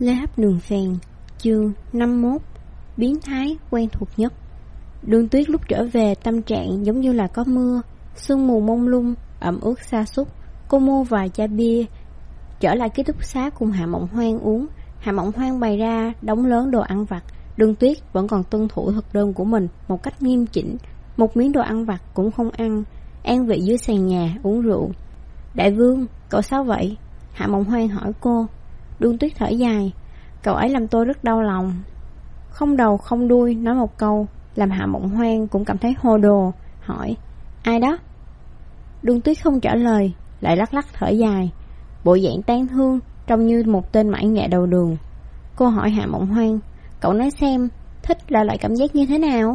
Lê Hấp Đường Phèn, chương 51. Biến thái quen thuộc nhất. Đường Tuyết lúc trở về tâm trạng giống như là có mưa, sương mù mông lung, ẩm ướt sa sút. Cô mua vài chai bia, trở lại ký túc xá cùng Hạ Mộng Hoang uống. Hạ Mộng Hoang bày ra đống lớn đồ ăn vặt. Đường Tuyết vẫn còn tuân thủ thực đơn của mình một cách nghiêm chỉnh, một miếng đồ ăn vặt cũng không ăn, an vị dưới sàn nhà uống rượu. Đại Vương, cậu sao vậy? Hạ Mộng Hoang hỏi cô. Đường Tuyết thở dài. Cậu ấy làm tôi rất đau lòng. Không đầu không đuôi nói một câu, làm Hạ Mộng Hoang cũng cảm thấy hồ đồ. Hỏi, ai đó? Đường Tuyết không trả lời, lại lắc lắc thở dài, bộ dạng tang thương, trông như một tên mãi nghệ đầu đường. Cô hỏi Hạ Mộng Hoang, cậu nói xem, thích là loại cảm giác như thế nào?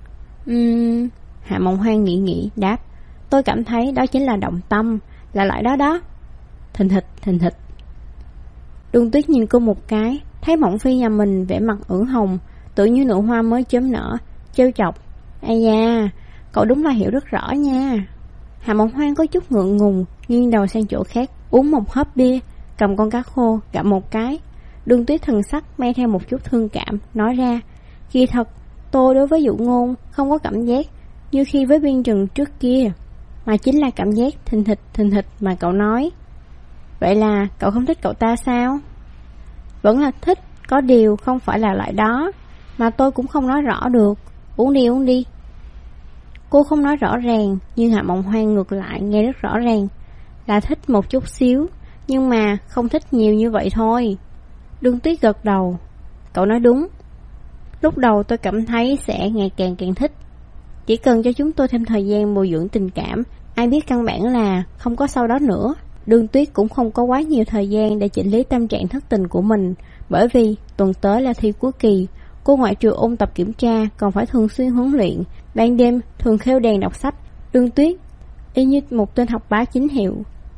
Hạ Mộng Hoang nghĩ đáp, tôi cảm thấy đó chính là động tâm, là loại đó đó. Thình thịch. Đường Tuyết nhìn cô một cái, thấy Mộng Phi nhà mình vẻ mặt ửng hồng, tự như nụ hoa mới chớm nở, trêu chọc. Ây da, cậu đúng là hiểu rất rõ nha. Hạ Mộng Hoang có chút ngượng ngùng, nghiêng đầu sang chỗ khác, uống một hớp bia, cầm con cá khô gặm một cái. Đường Tuyết thần sắc mang theo một chút thương cảm, nói ra, kỳ thật tôi đối với Dụ Ngôn không có cảm giác như khi với Biên Trừng trước kia, mà chính là cảm giác thình thịch mà cậu nói. Vậy là cậu không thích cậu ta sao? Vẫn là thích, có điều không phải là loại đó, mà tôi cũng không nói rõ được. Uống đi. Cô không nói rõ ràng, nhưng Hạ Mộng Hoang ngược lại nghe rất rõ ràng, là thích một chút xíu, nhưng mà không thích nhiều như vậy thôi. Đường Tuyết gật đầu. Cậu nói đúng. Lúc đầu tôi cảm thấy sẽ ngày càng thích. Chỉ cần cho chúng tôi thêm thời gian bồi dưỡng tình cảm, ai biết căn bản là không có sau đó nữa. Đường Tuyết cũng không có quá nhiều thời gian để chỉnh lý tâm trạng thất tình của mình, bởi vì tuần tới là thi cuối kỳ. Cô ngoại trừ ôn tập kiểm tra còn phải thường xuyên huấn luyện, ban đêm thường khêu đèn đọc sách. Đường Tuyết y như một tên học bá chính hiệu.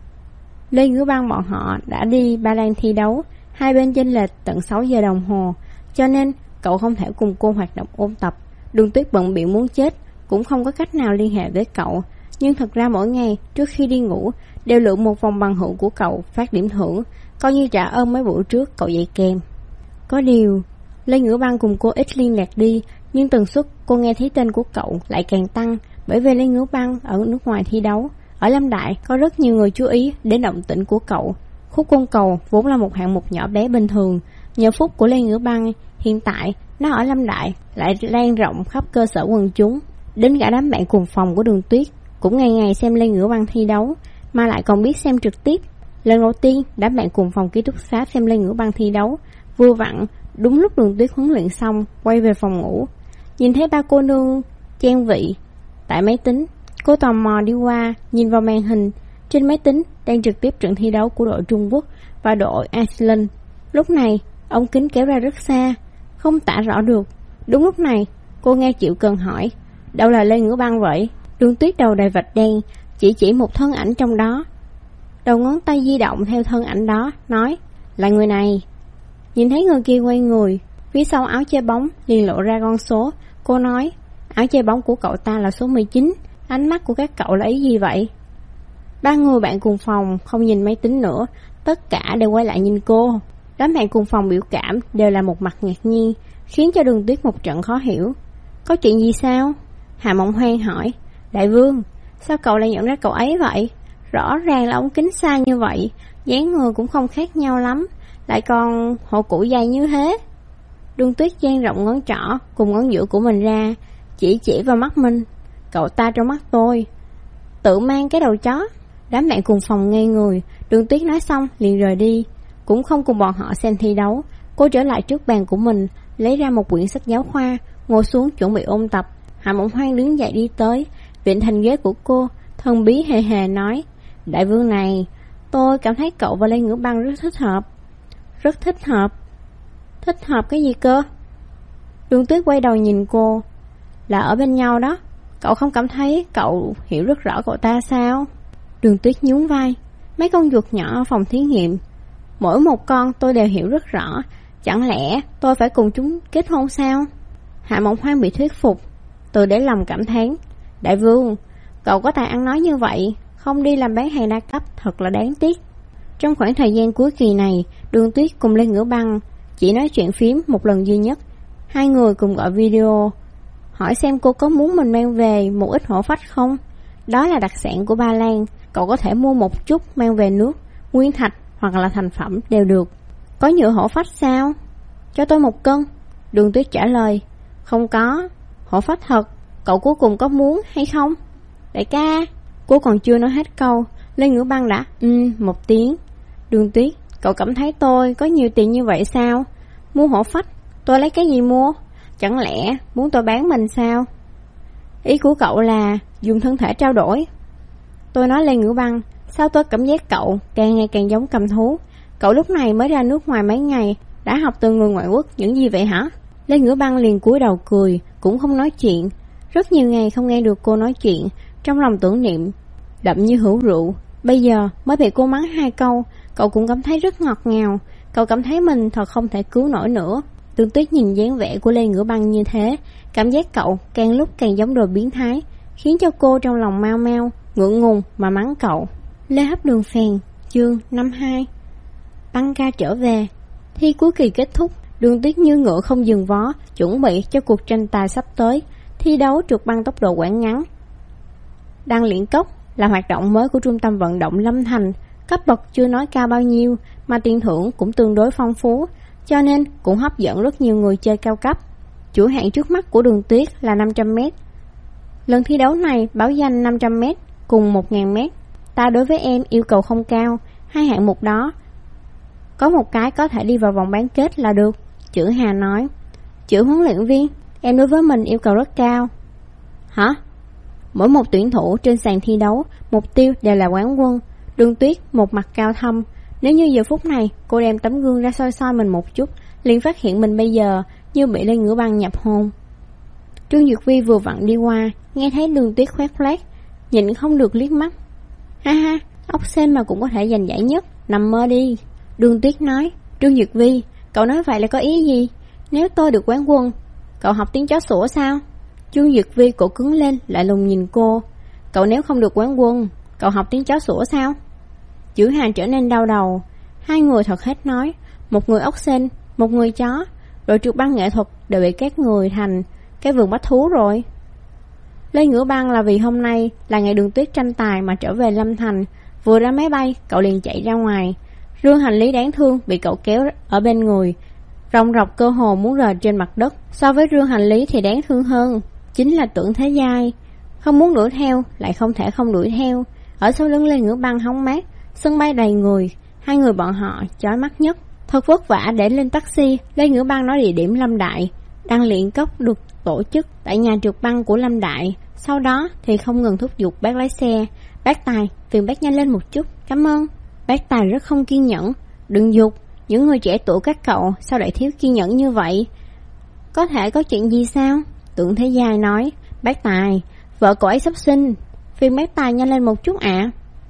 Lê Ngữ Băng bọn họ đã đi Ba Lan thi đấu, hai bên chênh lệch tận 6 giờ đồng hồ, cho nên cậu không thể cùng cô hoạt động ôn tập. Đường Tuyết bận bịu muốn chết, cũng không có cách nào liên hệ với cậu. Nhưng thật ra mỗi ngày trước khi đi ngủ đều lượm một vòng bằng hữu của cậu phát điểm thưởng, coi như trả ơn mấy buổi trước cậu dạy kèm. Có điều Lê Ngữ Băng cùng cô ít liên lạc đi, nhưng tần suất cô nghe thấy tên của cậu lại càng tăng, bởi vì Lê Ngữ Băng ở nước ngoài thi đấu. Ở Lâm Đại có rất nhiều người chú ý đến động tĩnh của cậu. Khúc côn cầu vốn là một hạng mục nhỏ bé bình thường, nhờ phúc của Lê Ngữ Băng, hiện tại nó ở Lâm Đại lại lan rộng khắp cơ sở quần chúng. Đến cả đám bạn cùng phòng của Đường Tuyết cũng ngày xem Lê Ngữ Băng thi đấu, mà lại còn biết xem trực tiếp. Lần đầu tiên đám bạn cùng phòng ký túc xá xem Lê Ngữ Băng thi đấu, vừa vặn đúng lúc Đường Tuyết huấn luyện xong quay về phòng ngủ, nhìn thấy ba cô nương chen vị tại máy tính. Cô tò mò đi qua nhìn vào màn hình. Trên máy tính đang trực tiếp trận thi đấu của đội Trung Quốc và đội Iceland. Lúc này ống kính kéo ra rất xa, không tả rõ được. Đúng lúc này cô nghe Triệu Cần hỏi, đâu là Lê Ngữ Băng vậy? Đường Tuyết đầu đầy vạch đen, chỉ một thân ảnh trong đó, đầu ngón tay di động theo thân ảnh đó, nói là người này. Nhìn thấy người kia quay người, phía sau áo chơi bóng liền lộ ra con số. Cô nói, áo chơi bóng của cậu ta là số 19. Ánh mắt của các cậu là ý gì vậy? Ba người bạn cùng phòng không nhìn máy tính nữa, tất cả đều quay lại nhìn cô. Đám bạn cùng phòng biểu cảm đều là một mặt ngạc nhiên, khiến cho Đường Tuyết một trận khó hiểu. Có chuyện gì sao? Hạ Mộng Hoang hỏi. Đại Vương, sao cậu lại nhận ra cậu ấy vậy? Rõ ràng là ống kính xa như vậy, dáng người cũng không khác nhau lắm, lại còn hộ cụ dày như thế. Đường Tuyết dang rộng ngón trỏ cùng ngón giữa của mình ra, chỉ vào mắt mình. Cậu ta trong mắt tôi tự mang cái đầu chó. Đám bạn cùng phòng ngây người. Đường Tuyết nói xong liền rời đi, cũng không cùng bọn họ xem thi đấu. Cô trở lại trước bàn của mình, lấy ra một quyển sách giáo khoa, ngồi xuống chuẩn bị ôn tập. Hạ Mộng Hoang đứng dậy đi tới, vịn thành ghế của cô, thân bí hề nói, Đại Vương này, tôi cảm thấy cậu và Lê Ngữ Băng rất thích hợp. Rất thích hợp? Thích hợp cái gì cơ? Đường Tuyết quay đầu nhìn cô. Là ở bên nhau đó. Cậu không cảm thấy cậu hiểu rất rõ cậu ta sao? Đường Tuyết nhún vai. Mấy con chuột nhỏ ở phòng thí nghiệm, mỗi một con tôi đều hiểu rất rõ. Chẳng lẽ tôi phải cùng chúng kết hôn sao? Hạ Mộng Hoang bị thuyết phục, từ để lòng cảm thán. Đại Vương, cậu có tài ăn nói như vậy, không đi làm bán hàng đa cấp thật là đáng tiếc. Trong khoảng thời gian cuối kỳ này, Đường Tuyết cùng Lê Ngữ Băng chỉ nói chuyện phím một lần duy nhất. Hai người cùng gọi video, hỏi xem cô có muốn mình mang về một ít hổ phách không. Đó là đặc sản của Ba Lan, cậu có thể mua một chút mang về nước, nguyên thạch hoặc là thành phẩm đều được. Có nhựa hổ phách sao? Cho tôi 1 cân. Đường Tuyết trả lời. Không có. Hổ phách thật, cậu cuối cùng có muốn hay không? Đại ca. Cô còn chưa nói hết câu, Lê Ngữ Băng đã một tiếng. Đường Tuyết, cậu cảm thấy tôi có nhiều tiền như vậy sao? Mua hổ phách, tôi lấy cái gì mua? Chẳng lẽ muốn tôi bán mình sao? Ý của cậu là dùng thân thể trao đổi. Tôi nói Lê Ngữ Băng, sao tôi cảm giác cậu càng ngày càng giống cầm thú? Cậu lúc này mới ra nước ngoài mấy ngày, đã học từ người ngoại quốc những gì vậy hả? Lê Ngữ Băng liền cúi đầu cười, cũng không nói chuyện. Rất nhiều ngày không nghe được cô nói chuyện, trong lòng tưởng niệm đậm như hữu rượu. Bây giờ mới bị cô mắng 2 câu, cậu cũng cảm thấy rất ngọt ngào. Cậu cảm thấy mình thật không thể cứu nổi nữa. Đường Tuyết nhìn dáng vẻ của Lê Ngữ Băng như thế, cảm giác cậu càng lúc càng giống đồ biến thái, khiến cho cô trong lòng mau mau, ngượng ngùng mà mắng cậu. Lê Hấp Đường Phèn, chương 52. Băng ca trở về. Thi cuối kỳ kết thúc, Đường Tuyết như ngựa không dừng vó, chuẩn bị cho cuộc tranh tài sắp tới, thi đấu trượt băng tốc độ quãng ngắn. Đăng Liễn Cốc là hoạt động mới của trung tâm vận động Lâm Thành, cấp bậc chưa nói cao bao nhiêu, mà tiền thưởng cũng tương đối phong phú, cho nên cũng hấp dẫn rất nhiều người chơi cao cấp. Chủ hạng trước mắt của Đường Tuyết là 500m. Lần thi đấu này báo danh 500m cùng 1000m. Ta đối với em yêu cầu không cao, 2 hạng mục đó có một cái có thể đi vào vòng bán kết là được. Chữ Hà nói. Chữ huấn luyện viên, em đối với mình yêu cầu rất cao. Hả? Mỗi một tuyển thủ trên sàn thi đấu, mục tiêu đều là quán quân. Đường Tuyết một mặt cao thâm. Nếu như giờ phút này cô đem tấm gương ra soi soi mình một chút, liền phát hiện mình bây giờ như bị Lê Ngữ Băng nhập hồn. Trương Duyệt Vi vừa vặn đi qua, nghe thấy Đường Tuyết khoét khoét, nhịn không được liếc mắt. Ha ha, ốc sên mà cũng có thể giành giải nhất, nằm mơ đi. Đường Tuyết nói. Trương Duyệt Vi, cậu nói vậy là có ý gì? Nếu tôi được quán quân, cậu học tiếng chó sủa sao? Trương Duyệt Vi cổ cứng lên, lại lùng nhìn cô. Cậu nếu không được quán quân, cậu học tiếng chó sủa sao? Chữ Hàn trở nên đau đầu. Hai người thật hết nói, một người ốc sên, một người chó. Đội trượt băng nghệ thuật đều bị các người thành cái vườn bách thú rồi. Lê Ngữ Băng là vì hôm nay là ngày Đường Tuyết tranh tài mà trở về Lâm Thành. Vừa ra máy bay, cậu liền chạy ra ngoài. Rương hành lý đáng thương bị cậu kéo ở bên người, rong rọc cơ hồ muốn rời trên mặt đất. So với rương hành lý thì đáng thương hơn chính là Tưởng Thế Giai. Không muốn đuổi theo, lại không thể không đuổi theo. Ở sau lưng Lê Ngữ Băng hóng mát, sân bay đầy người, hai người bọn họ chói mắt nhất. Thật vất vả để lên taxi, Lê Ngữ Băng nói địa điểm Lâm Đại. Đăng Liễn Cốc được tổ chức tại nhà trượt băng của Lâm Đại. Sau đó thì không ngừng thúc giục bác lái xe. Bác Tài, phiền bác nhanh lên một chút, cảm ơn. Bác Tài rất không kiên nhẫn. Đừng giục, những người trẻ tuổi các cậu sao lại thiếu kiên nhẫn như vậy? Có thể có chuyện gì sao? Tưởng Thế Giai nói. Bác Tài, vợ cậu ấy sắp sinh, phiền bác Tài nhanh lên một chút ạ.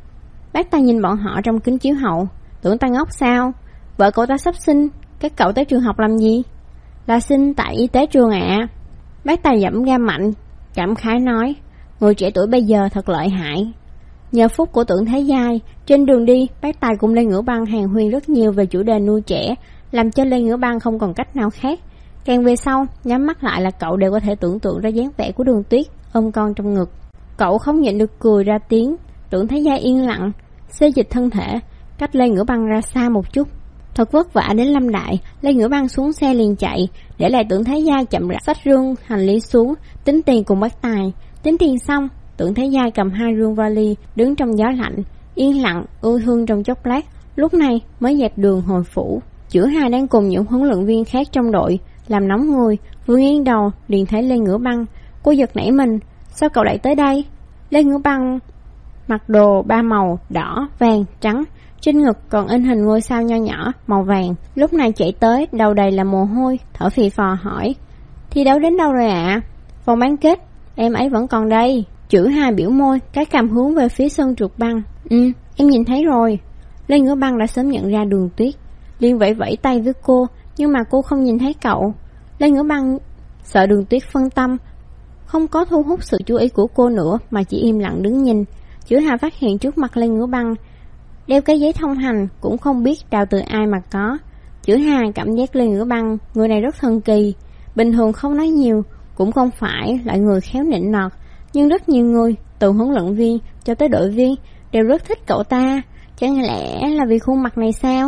Bác Tài nhìn bọn họ trong kính chiếu hậu. Tưởng ta ngốc sao? Vợ cậu ta sắp sinh, các cậu tới trường học làm gì? Là sinh tại y tế trường ạ. Bác Tài giẫm ga mạnh, cảm khái nói. Người trẻ tuổi bây giờ thật lợi hại. Nhờ phúc của Tưởng Thế Giai, trên đường đi, bác Tài cùng Lê Ngữ Băng hàn huyên rất nhiều về chủ đề nuôi trẻ, làm cho Lê Ngữ Băng không còn cách nào khác. Càng về sau, nhắm mắt lại là cậu đều có thể tưởng tượng ra dáng vẻ của Đường Tuyết ôm con trong ngực. Cậu không nhịn được cười ra tiếng. Tưởng Thế Giai yên lặng, xê dịch thân thể, cách Lê Ngữ Băng ra xa một chút. Thật vất vả đến Lâm Đại, Lê Ngữ Băng xuống xe liền chạy, để lại Tưởng Thế Giai chậm rãi xách rương hành lý xuống, tính tiền cùng bác Tài. Tính tiền xong, Tưởng Thế Giai cầm 2 rương vali, đứng trong gió lạnh, yên lặng, ưu thương trong chốc lát, lúc này mới dẹp đường hồi phủ. Chữ Hà đang cùng những huấn luyện viên khác trong đội, làm nóng người, vừa nghiêng đầu liền thấy Lê Ngữ Băng. Cô giật nảy mình, sao cậu lại tới đây? Lê Ngữ Băng mặc đồ 3 màu, đỏ, vàng, trắng, trên ngực còn in hình ngôi sao nho nhỏ màu vàng. Lúc này chạy tới, đầu đầy là mồ hôi, thở phì phò hỏi. Thi đấu đến đâu rồi ạ? Vòng bán kết, em ấy vẫn còn đây. Chữ Hà biểu môi, cái cằm hướng về phía sân trượt băng. Em nhìn thấy rồi. Lê Ngữ Băng đã sớm nhận ra Đường Tuyết, liền vẫy vẫy tay với cô, nhưng mà cô không nhìn thấy cậu. Lê Ngữ Băng sợ Đường Tuyết phân tâm, không có thu hút sự chú ý của cô nữa, mà chỉ im lặng đứng nhìn. Chữ Hà phát hiện trước mặt Lê Ngữ Băng đeo cái giấy thông hành, cũng không biết đào từ ai mà có. Chữ Hà cảm giác Lê Ngữ Băng người này rất thần kỳ. Bình thường không nói nhiều, cũng không phải loại người khéo nịnh nọt, nhưng rất nhiều người, từ huấn luyện viên cho tới đội viên, đều rất thích cậu ta. Chẳng lẽ là vì khuôn mặt này sao?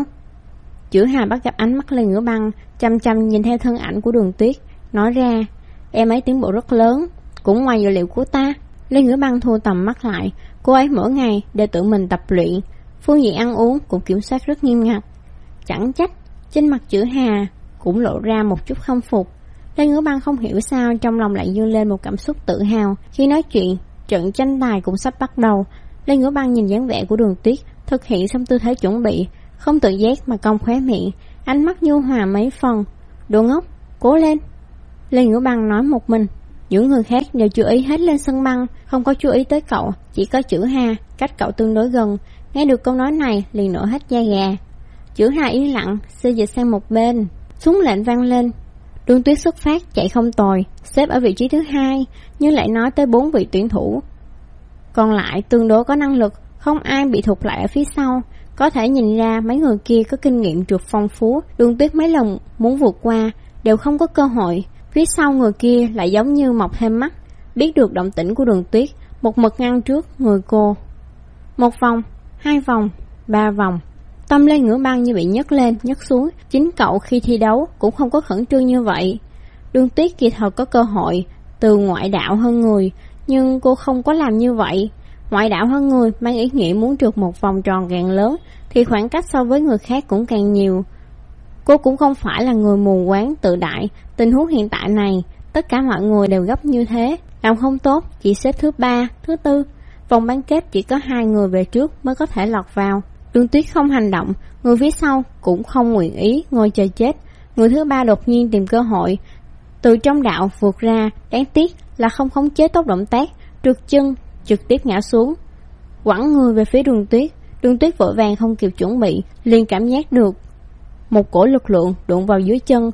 Chữ Hà bắt gặp ánh mắt Lê Ngữ Băng chăm chăm nhìn theo thân ảnh của Đường Tuyết, nói ra: em ấy tiến bộ rất lớn, cũng ngoài dự liệu của ta. Lê Ngữ Băng thu tầm mắt lại, cô ấy mỗi ngày đều tự mình tập luyện, phương diện ăn uống cũng kiểm soát rất nghiêm ngặt. Chẳng trách trên mặt Chữ Hà cũng lộ ra một chút khâm phục. Lê Ngữ Băng không hiểu sao trong lòng lại dâng lên một cảm xúc tự hào. Khi nói chuyện, trận tranh tài cũng sắp bắt đầu. Lê Ngữ Băng nhìn dáng vẻ của Đường Tuyết, thực hiện xong tư thế chuẩn bị, không tự giác mà cong khóe miệng, ánh mắt nhu hòa mấy phần. Đồ ngốc, cố lên. Lê Ngữ Băng nói một mình. Những người khác đều chú ý hết lên sân băng, không có chú ý tới cậu. Chỉ có Chữ Hà cách cậu tương đối gần, nghe được câu nói này liền nổi hết da gà. Chữ Hà yên lặng xê dịch sang một bên. Súng lệnh vang lên. Đường Tuyết xuất phát chạy không tồi, xếp ở vị trí thứ 2, nhưng lại nói tới 4 vị tuyển thủ còn lại tương đối có năng lực, không ai bị thụt lại ở phía sau. Có thể nhìn ra mấy người kia có kinh nghiệm trượt phong phú. Đường Tuyết mấy lần muốn vượt qua đều không có cơ hội. Phía sau người kia lại giống như mọc thêm mắt, biết được động tĩnh của Đường Tuyết, một mực ngăn trước người cô. 1 vòng, 2 vòng, 3 vòng. Tâm Lê Ngữ Băng như bị nhấc lên nhấc xuống. Chính cậu khi thi đấu cũng không có khẩn trương như vậy. Đường Tuyết kỳ thật có cơ hội từ ngoại đạo hơn người, nhưng cô không có làm như vậy. Ngoại đạo hơn người mang ý nghĩa muốn trượt một vòng tròn càng lớn thì khoảng cách so với người khác cũng càng nhiều. Cô cũng không phải là người mù quáng tự đại. Tình huống hiện tại này, tất cả mọi người đều gấp như thế, làm không tốt chỉ xếp thứ 3, thứ 4. Vòng bán kết chỉ có 2 người về trước mới có thể lọt vào. Đường Tuyết không hành động, người phía sau cũng không nguyện ý ngồi chờ chết. Người thứ 3 đột nhiên tìm cơ hội từ trong đạo vượt ra, đáng tiếc là không khống chế tốt động tác, trượt chân trực tiếp ngã xuống, quẳng người về phía Đường Tuyết. Đường Tuyết vội vàng không kịp chuẩn bị, liền cảm giác được một cổ lực lượng đụng vào dưới chân.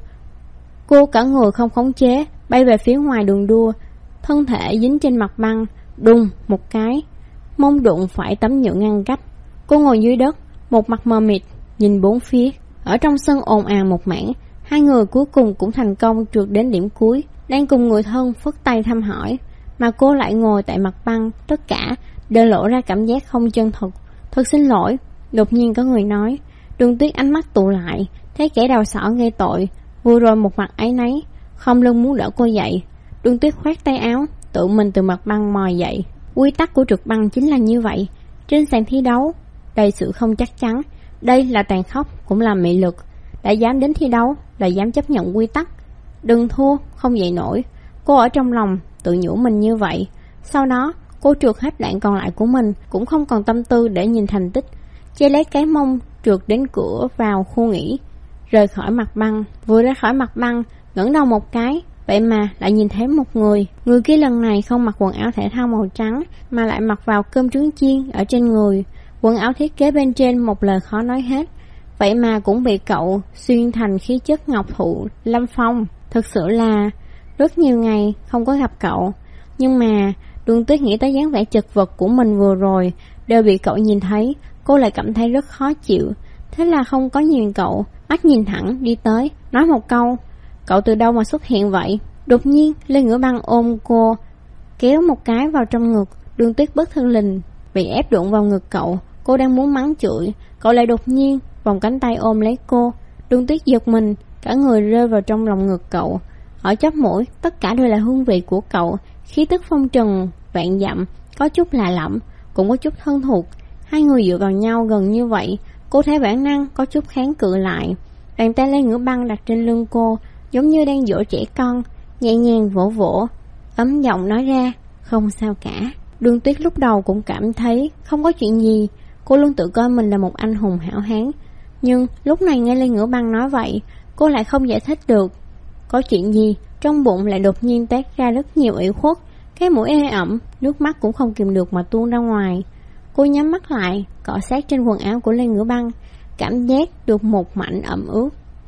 Cô cả người không khống chế, bay về phía ngoài đường đua, thân thể dính trên mặt băng, đùng một cái, mông đụng phải tấm nhựa ngăn cách. Cô ngồi dưới đất, một mặt mờ mịt, nhìn bốn phía. Ở trong sân ồn ào một mảng. 2 người cuối cùng cũng thành công trượt đến điểm cuối, đang cùng người thân phất tay thăm hỏi, mà cô lại ngồi tại mặt băng. Tất cả đều lộ ra cảm giác không chân thực. Thật xin lỗi. Đột nhiên có người nói. Đường Tuyết ánh mắt tụ lại, thấy kẻ đầu sỏ gây tội, vừa rồi một mặt áy náy, không lưng muốn đỡ cô dậy. Đường Tuyết khoát tay áo, tự mình từ mặt băng mò dậy. Quy tắc của trượt băng chính là như vậy. Trên sàn thi đấu đầy sự không chắc chắn, đây là tàn khốc cũng là mị lực. Đã dám đến thi đấu là dám chấp nhận quy tắc. Đừng thua, không dậy nổi. Cô ở trong lòng tự nhủ mình như vậy. Sau đó cô trượt hết đoạn còn lại của mình, cũng không còn tâm tư để nhìn thành tích, che lấy cái mông trượt đến cửa vào khu nghỉ, rời khỏi mặt băng. Vừa ra khỏi mặt băng, ngẩng đầu một cái, vậy mà lại nhìn thấy một người. Người kia lần này không mặc quần áo thể thao màu trắng, mà lại mặc vào cơm trứng chiên ở trên người. Quần áo thiết kế bên trên một lời khó nói hết, vậy mà cũng bị cậu xuyên thành khí chất ngọc thụ lâm phong. Thực sự là rất nhiều ngày không có gặp cậu. Nhưng mà Đường Tuyết nghĩ tới dáng vẻ chật vật của mình vừa rồi đều bị cậu nhìn thấy, cô lại cảm thấy rất khó chịu. Thế là không có nhìn cậu, mắt nhìn thẳng đi tới, nói một câu: cậu từ đâu mà xuất hiện vậy? Đột nhiên Lê Ngữ Băng ôm cô, kéo một cái vào trong ngực. Đường Tuyết bất thình lình bị ép đụng vào ngực cậu. Cô đang muốn mắng chửi, cậu lại đột nhiên vòng cánh tay ôm lấy cô. Đường Tuyết giật mình, cả người rơi vào trong lòng ngực cậu. Ở chóp mũi tất cả đều là hương vị của cậu, khí tức phong trần vạn dặm, có chút lạ lẫm, cũng có chút thân thuộc. 2 người dựa vào nhau gần như vậy, cô thấy bản năng có chút kháng cự lại. Bàn tay Lê Ngữ Băng đặt trên lưng cô, giống như đang dỗ trẻ con, nhẹ nhàng vỗ vỗ, ấm giọng nói ra: không sao cả. Đường Tuyết lúc đầu cũng cảm thấy không có chuyện gì. Cô luôn tự coi mình là một anh hùng hảo hán, nhưng lúc này nghe Lê Ngữ Băng nói vậy, cô lại không giải thích được có chuyện gì. Trong bụng lại đột nhiên toát ra rất nhiều ủy khuất, cái mũi ê ẩm, nước mắt cũng không kìm được mà tuôn ra ngoài. Cô nhắm mắt lại, cọ sát trên quần áo của Lê Ngữ Băng, cảm giác được một mảnh ẩm ướt.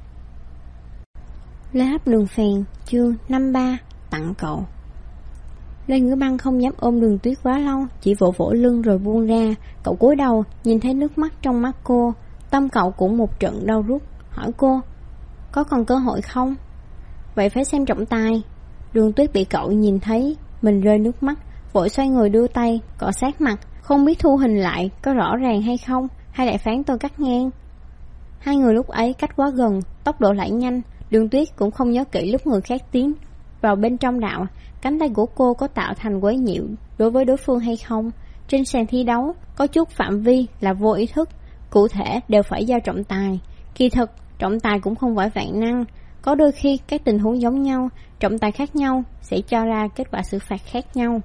Lê Hấp Đường Phèn, chương 53, tặng cậu. Lê Ngữ Băng không dám ôm Đường Tuyết quá lâu, chỉ vỗ vỗ lưng rồi buông ra. Cậu cúi đầu nhìn thấy nước mắt trong mắt cô, tâm cậu cũng một trận đau rút. hỏi cô, có còn cơ hội không? Vậy phải xem trọng tài. Đường Tuyết bị cậu nhìn thấy mình rơi nước mắt, vội xoay người đưa tay cọ sát mặt, không biết thu hình lại có rõ ràng hay không, hay lại phán tôi cắt ngang. Hai người lúc ấy cách quá gần, tốc độ lại nhanh. Đường Tuyết cũng không nhớ kỹ lúc người khác tiến vào bên trong đạo, cánh tay của cô có tạo thành quấy nhiễu đối với đối phương hay không. Trên sàn thi đấu, có chút phạm vi là vô ý thức, cụ thể đều phải giao trọng tài. Kỳ thực, trọng tài cũng không phải vạn năng. Có đôi khi các tình huống giống nhau, trọng tài khác nhau sẽ cho ra kết quả xử phạt khác nhau.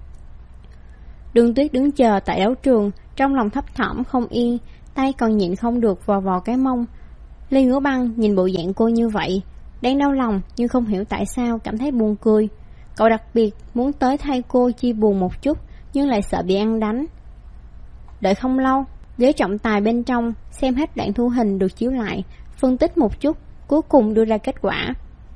Đường Tuyết đứng chờ tại đấu trường, trong lòng thấp thỏm không yên, tay còn nhịn không được vò vò cái mông. Lê Ngữ Băng nhìn bộ dạng cô như vậy, đang đau lòng nhưng không hiểu tại sao cảm thấy buồn cười. Cậu đặc biệt muốn tới thay cô chia buồn một chút, nhưng lại sợ bị ăn đánh. Đợi không lâu, giới trọng tài bên trong xem hết đoạn thu hình được chiếu lại, phân tích một chút, cuối cùng đưa ra kết quả.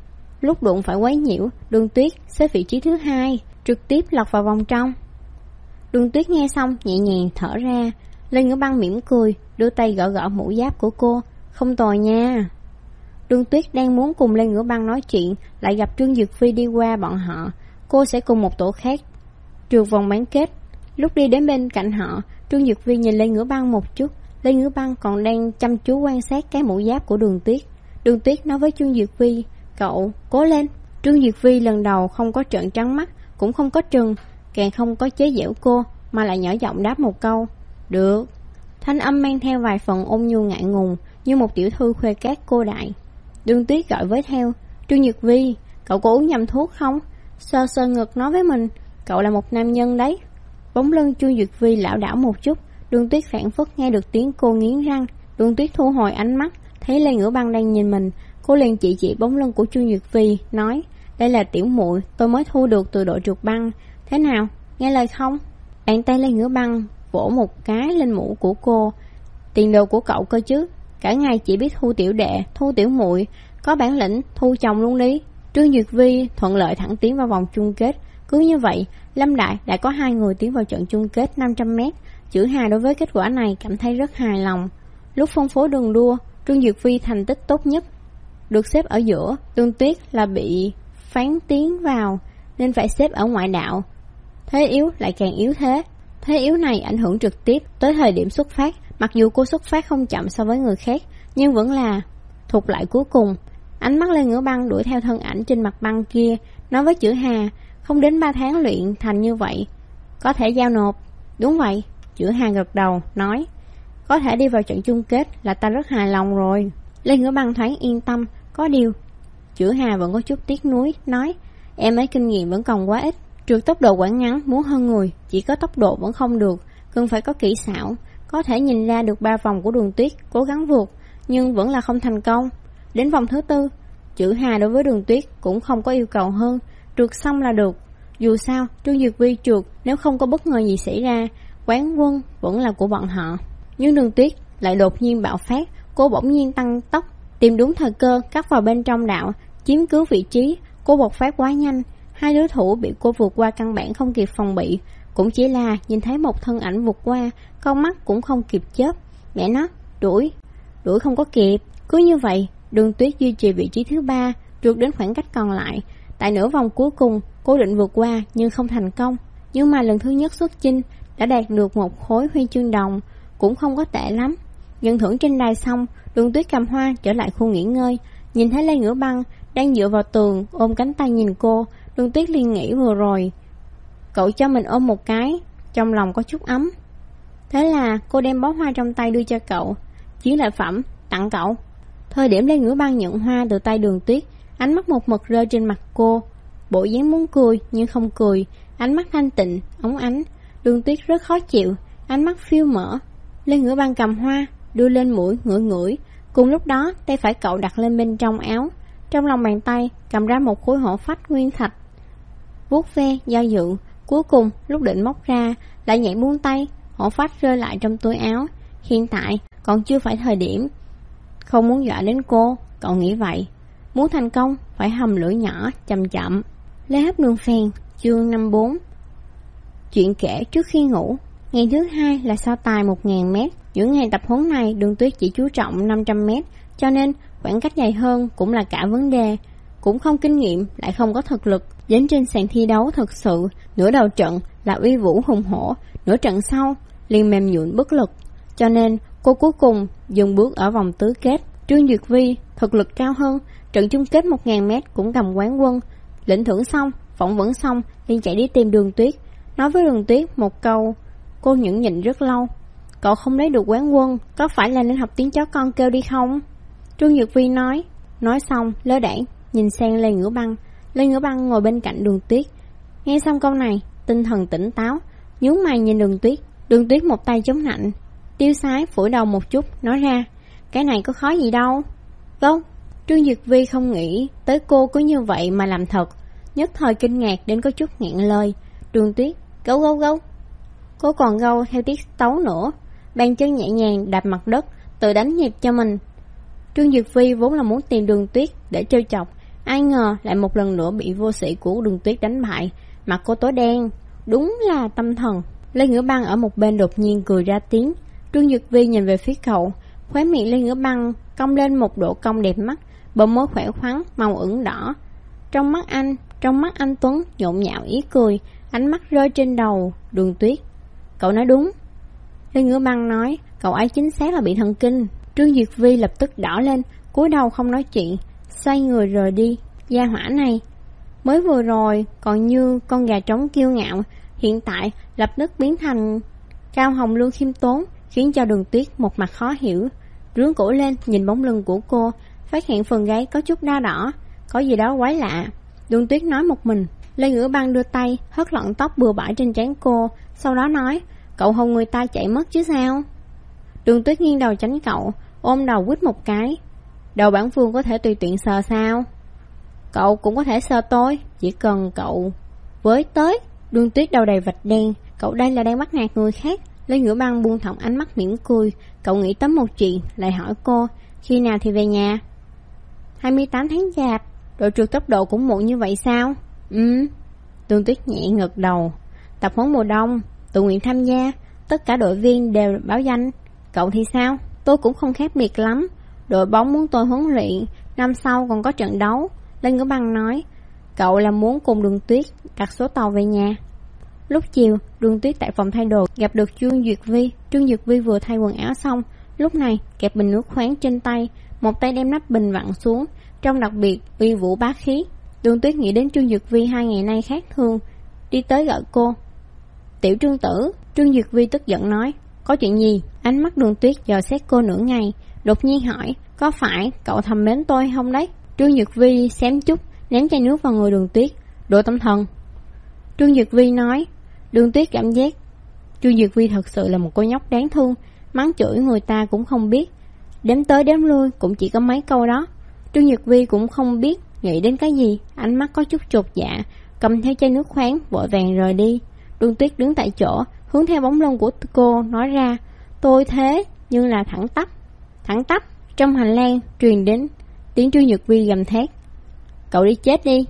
Lúc đụng phải quấy nhiễu, Đường Tuyết xếp vị trí thứ 2, trực tiếp lọt vào vòng trong. Đường Tuyết nghe xong nhẹ nhàng thở ra. Lê Ngữ Băng mỉm cười, đưa tay gõ gõ mũ giáp của cô. Không tồi nha. Đường Tuyết đang muốn cùng Lê Ngữ Băng nói chuyện, lại gặp Trương Dược Phi đi qua bọn họ. Cô sẽ cùng một tổ khác trượt vòng bán kết. Lúc đi đến bên cạnh họ, Trương Dược Phi nhìn Lê Ngữ Băng một chút. Lê Ngữ Băng còn đang chăm chú quan sát cái mũ giáp của Đường Tuyết. Đường Tuyết nói với Trương Dược Phi, cậu cố lên. Trương Dược Phi lần đầu không có trợn trắng mắt, cũng không có trừng, càng không có chế giễu cô, mà lại nhỏ giọng đáp một câu, được. Thanh âm mang theo vài phần ôn nhu ngại ngùng, như một tiểu thư khuê các cô đại. Đường Tuyết gọi với theo, Trương Nhược Vi, cậu có uống nhầm thuốc không? Sơ sơ ngực nói với mình, cậu là một nam nhân đấy. Bóng lưng Trương Nhược Vi lảo đảo một chút. Đường Tuyết phản phất nghe được tiếng cô nghiến răng. Đường Tuyết thu hồi ánh mắt, thấy Lê Ngữ Băng đang nhìn mình, cô liền chỉ bóng lưng của Trương Nhược Vi, nói, đây là tiểu muội tôi mới thu được từ đội trượt băng. Thế nào, nghe lời không? Bàn tay Lê Ngữ Băng vỗ một cái lên mũ của cô. Tiền đồ của cậu cơ chứ, cả ngày chỉ biết thu tiểu đệ, thu tiểu muội, có bản lĩnh thu chồng luôn đi. Trương Duyệt Vi thuận lợi thẳng tiến vào vòng chung kết. Cứ như vậy, Lâm Đại đã có 2 người tiến vào trận chung kết 500m. Chữ Hà đối với kết quả này cảm thấy rất hài lòng. Lúc phân phối đường đua, Trương Duyệt Vi thành tích tốt nhất, được xếp ở giữa. Tương Tuyết là bị phán tiến vào nên phải xếp ở ngoại đạo. Thế yếu lại càng yếu thế. Thế yếu này ảnh hưởng trực tiếp tới thời điểm xuất phát. Mặc dù cô xuất phát không chậm so với người khác, nhưng vẫn là thụt lại cuối cùng. Ánh mắt Lê Ngữ Băng đuổi theo thân ảnh trên mặt băng kia, nói với Chữ Hà, không đến 3 tháng luyện thành như vậy, có thể giao nộp. Đúng vậy, Chữ Hà gật đầu, nói, có thể đi vào trận chung kết là ta rất hài lòng rồi. Lê Ngữ Băng thoáng yên tâm. Có điều Chữ Hà vẫn có chút tiếc nuối, nói, em ấy kinh nghiệm vẫn còn quá ít. Trượt tốc độ quãng ngắn muốn hơn người, chỉ có tốc độ vẫn không được, cần phải có kỹ xảo. Có thể nhìn ra được 3 vòng của Đường Tuyết cố gắng vượt, nhưng vẫn là không thành công. Đến vòng thứ 4, Chữ Hà đối với Đường Tuyết cũng không có yêu cầu hơn, trượt xong là được. Dù sao, Trương Duyệt Vi trượt, nếu không có bất ngờ gì xảy ra, quán quân vẫn là của bọn họ. Nhưng Đường Tuyết lại đột nhiên bạo phát, cô bỗng nhiên tăng tốc, tìm đúng thời cơ cắt vào bên trong đạo, chiếm cứ vị trí. Cô bộc phát quá nhanh, 2 đối thủ bị cô vượt qua căn bản không kịp phòng bị, cũng chỉ là nhìn thấy một thân ảnh vượt qua, con mắt cũng không kịp chớp. Mẹ nó, đuổi không có kịp. Cứ như vậy, Đường Tuyết duy trì vị trí thứ 3, trượt đến khoảng cách còn lại. Tại nửa vòng cuối cùng, cô định vượt qua nhưng không thành công. Nhưng mà lần thứ nhất xuất chinh đã đạt được một khối huy chương đồng, cũng không có tệ lắm. Nhận thưởng trên đài xong, Đường Tuyết cầm hoa trở lại khu nghỉ ngơi, nhìn thấy Lê Ngữ Băng đang dựa vào tường ôm cánh tay nhìn cô. Đường Tuyết liền nghĩ vừa rồi cậu cho mình ôm một cái, trong lòng có chút ấm. Thế là cô đem bó hoa trong tay đưa cho cậu, chiến lợi phẩm tặng cậu. Thời điểm Lê Ngữ Băng nhận hoa từ tay Đường Tuyết, ánh mắt một mực rơi trên mặt cô, bộ dáng muốn cười nhưng không cười, ánh mắt thanh tịnh óng ánh. Đường Tuyết rất khó chịu, ánh mắt phiêu mở. Lê Ngữ Băng cầm hoa đưa lên mũi ngửi. Cùng lúc đó, tay phải cậu đặt lên bên trong áo, trong lòng bàn tay cầm ra một khối hổ phách nguyên thạch, vuốt ve do dự. Cuối cùng lúc định móc ra lại nhảy buông tay, hổ phách rơi lại trong túi áo. Hiện tại còn chưa phải thời điểm, không muốn dọa đến cô, cậu nghĩ vậy. Muốn thành công phải hầm lửa nhỏ chậm chậm. Lê Hấp Đường Phèn, chương 54. Chuyện kể trước khi ngủ. Ngày thứ 2 là so tài 1000m. Những ngày tập huấn này Đường Tuyết chỉ chú trọng 500m, cho nên khoảng cách dài hơn cũng là cả vấn đề. Cũng không kinh nghiệm, lại không có thực lực. Đến trên sàn thi đấu thật sự, nửa đầu trận là uy vũ hùng hổ, nửa trận sau liền mềm nhũn bất lực. Cho nên cô cuối cùng dừng bước ở vòng tứ kết. Trương Duyệt Vi thực lực cao hơn, trận chung kết 1000m cũng cầm quán quân. Lĩnh thưởng xong, phỏng vấn xong, liền chạy đi tìm Đường Tuyết, nói với Đường Tuyết một câu cô nhẫn nhịn rất lâu. Cậu không lấy được quán quân, có phải là nên học tiếng chó con kêu đi không? Trương Duyệt Vi nói xong lơ đãng nhìn sang Lê Ngữ Băng. Lê Ngữ Băng ngồi bên cạnh Đường Tuyết, nghe xong câu này tinh thần tỉnh táo, nhướng mày nhìn Đường Tuyết. Đường Tuyết một tay chống nạnh, tiêu sái phủi đầu một chút, nói ra cái này có khó gì đâu. Gâu. Trương Duyệt Vi không nghĩ tới cô cứ như vậy mà làm thật, nhất thời kinh ngạc đến có chút nghẹn lời. Đường Tuyết gâu gâu gâu. Cô còn gâu theo tiết tấu nữa, bàn chân nhẹ nhàng đạp mặt đất, tự đánh nhịp cho mình. Trương Duyệt Vi vốn là muốn tìm Đường Tuyết để trêu chọc, ai ngờ lại một lần nữa bị vô sĩ của Đường Tuyết đánh bại. Mặt cô tối đen, đúng là tâm thần. Lê Ngữ Băng ở một bên đột nhiên cười ra tiếng. Trương Duyệt Vi nhìn về phía cậu, khóe miệng Lê Ngữ Băng cong lên một độ cong đẹp mắt, bờ môi khỏe khoắn màu ửng đỏ. Trong mắt anh Tuấn nhộn nhạo ý cười, ánh mắt rơi trên đầu Đường Tuyết. Cậu nói đúng. Lê Ngữ Băng nói, cậu ấy chính xác là bị thần kinh. Trương Duyệt Vi lập tức đỏ lên, cúi đầu không nói chuyện, xoay người rời đi. Gia hỏa này mới vừa rồi còn như con gà trống kiêu ngạo, hiện tại lập tức biến thành cao hồng lương khiêm tốn, khiến cho Đường Tuyết một mặt khó hiểu. Rướn cổ lên nhìn bóng lưng của cô, phát hiện phần gáy có chút đau đỏ, có gì đó quái lạ. Đường Tuyết nói một mình. Lê Ngữ Băng đưa tay hất lọn tóc bừa bãi trên trán cô, sau đó nói, cậu hôn người ta chạy mất chứ sao? Đường Tuyết nghiêng đầu tránh cậu, ôm đầu quýt một cái. Đầu bản vương có thể tùy tiện sờ sao? Cậu cũng có thể sờ tôi, chỉ cần cậu với tới. Đường Tuyết đầu đầy vạch đen, cậu đây là đang bắt nạt người khác. Lê Ngữ Băng buông thõng ánh mắt mỉm cười. Cậu nghĩ tới một chuyện, lại hỏi cô, khi nào thì về nhà? 28 tháng Chạp. Đội trượt tốc độ cũng muộn như vậy sao? Đường Tuyết nhẹ ngật đầu. Tập huấn mùa đông, tự nguyện tham gia, tất cả đội viên đều báo danh. Cậu thì sao? Tôi cũng không khác biệt lắm. Đội bóng muốn tôi huấn luyện, năm sau còn có trận đấu. Lê Ngữ Băng nói, cậu là muốn cùng Đường Tuyết đặt số tàu về nhà. Lúc chiều, Đường Tuyết tại phòng thay đồ gặp được Trương Duyệt Vi. Trương Duyệt Vi vừa thay quần áo xong, lúc này kẹp bình nước khoáng trên tay, một tay đem nắp bình vặn xuống, trông đặc biệt uy vũ bá khí. Đường Tuyết nghĩ đến Trương Duyệt Vi 2 ngày nay khác thường, đi tới gọi cô. Tiểu Trương tử. Trương Duyệt Vi tức giận nói, có chuyện gì? Ánh mắt Đường Tuyết dò xét cô nửa ngày, đột nhiên hỏi, có phải cậu thầm mến tôi không đấy? Trương Duyệt Vi xém chút ném chai nước vào người Đường Tuyết. Đồ tâm thần. Trương Duyệt Vi nói. Đường Tuyết cảm giác Trương Duyệt Vi thật sự là một cô nhóc đáng thương, mắng chửi người ta cũng không biết, đếm tới đếm lui cũng chỉ có mấy câu đó. Trương Duyệt Vi cũng không biết nghĩ đến cái gì, ánh mắt có chút chột dạ, cầm theo chai nước khoáng vội vàng rời đi. Đường Tuyết đứng tại chỗ, hướng theo bóng lưng của cô nói ra, tôi thế nhưng là thẳng tắp. Trong hành lang truyền đến tiếng Trương Duyệt Vi gầm thét, cậu đi chết đi.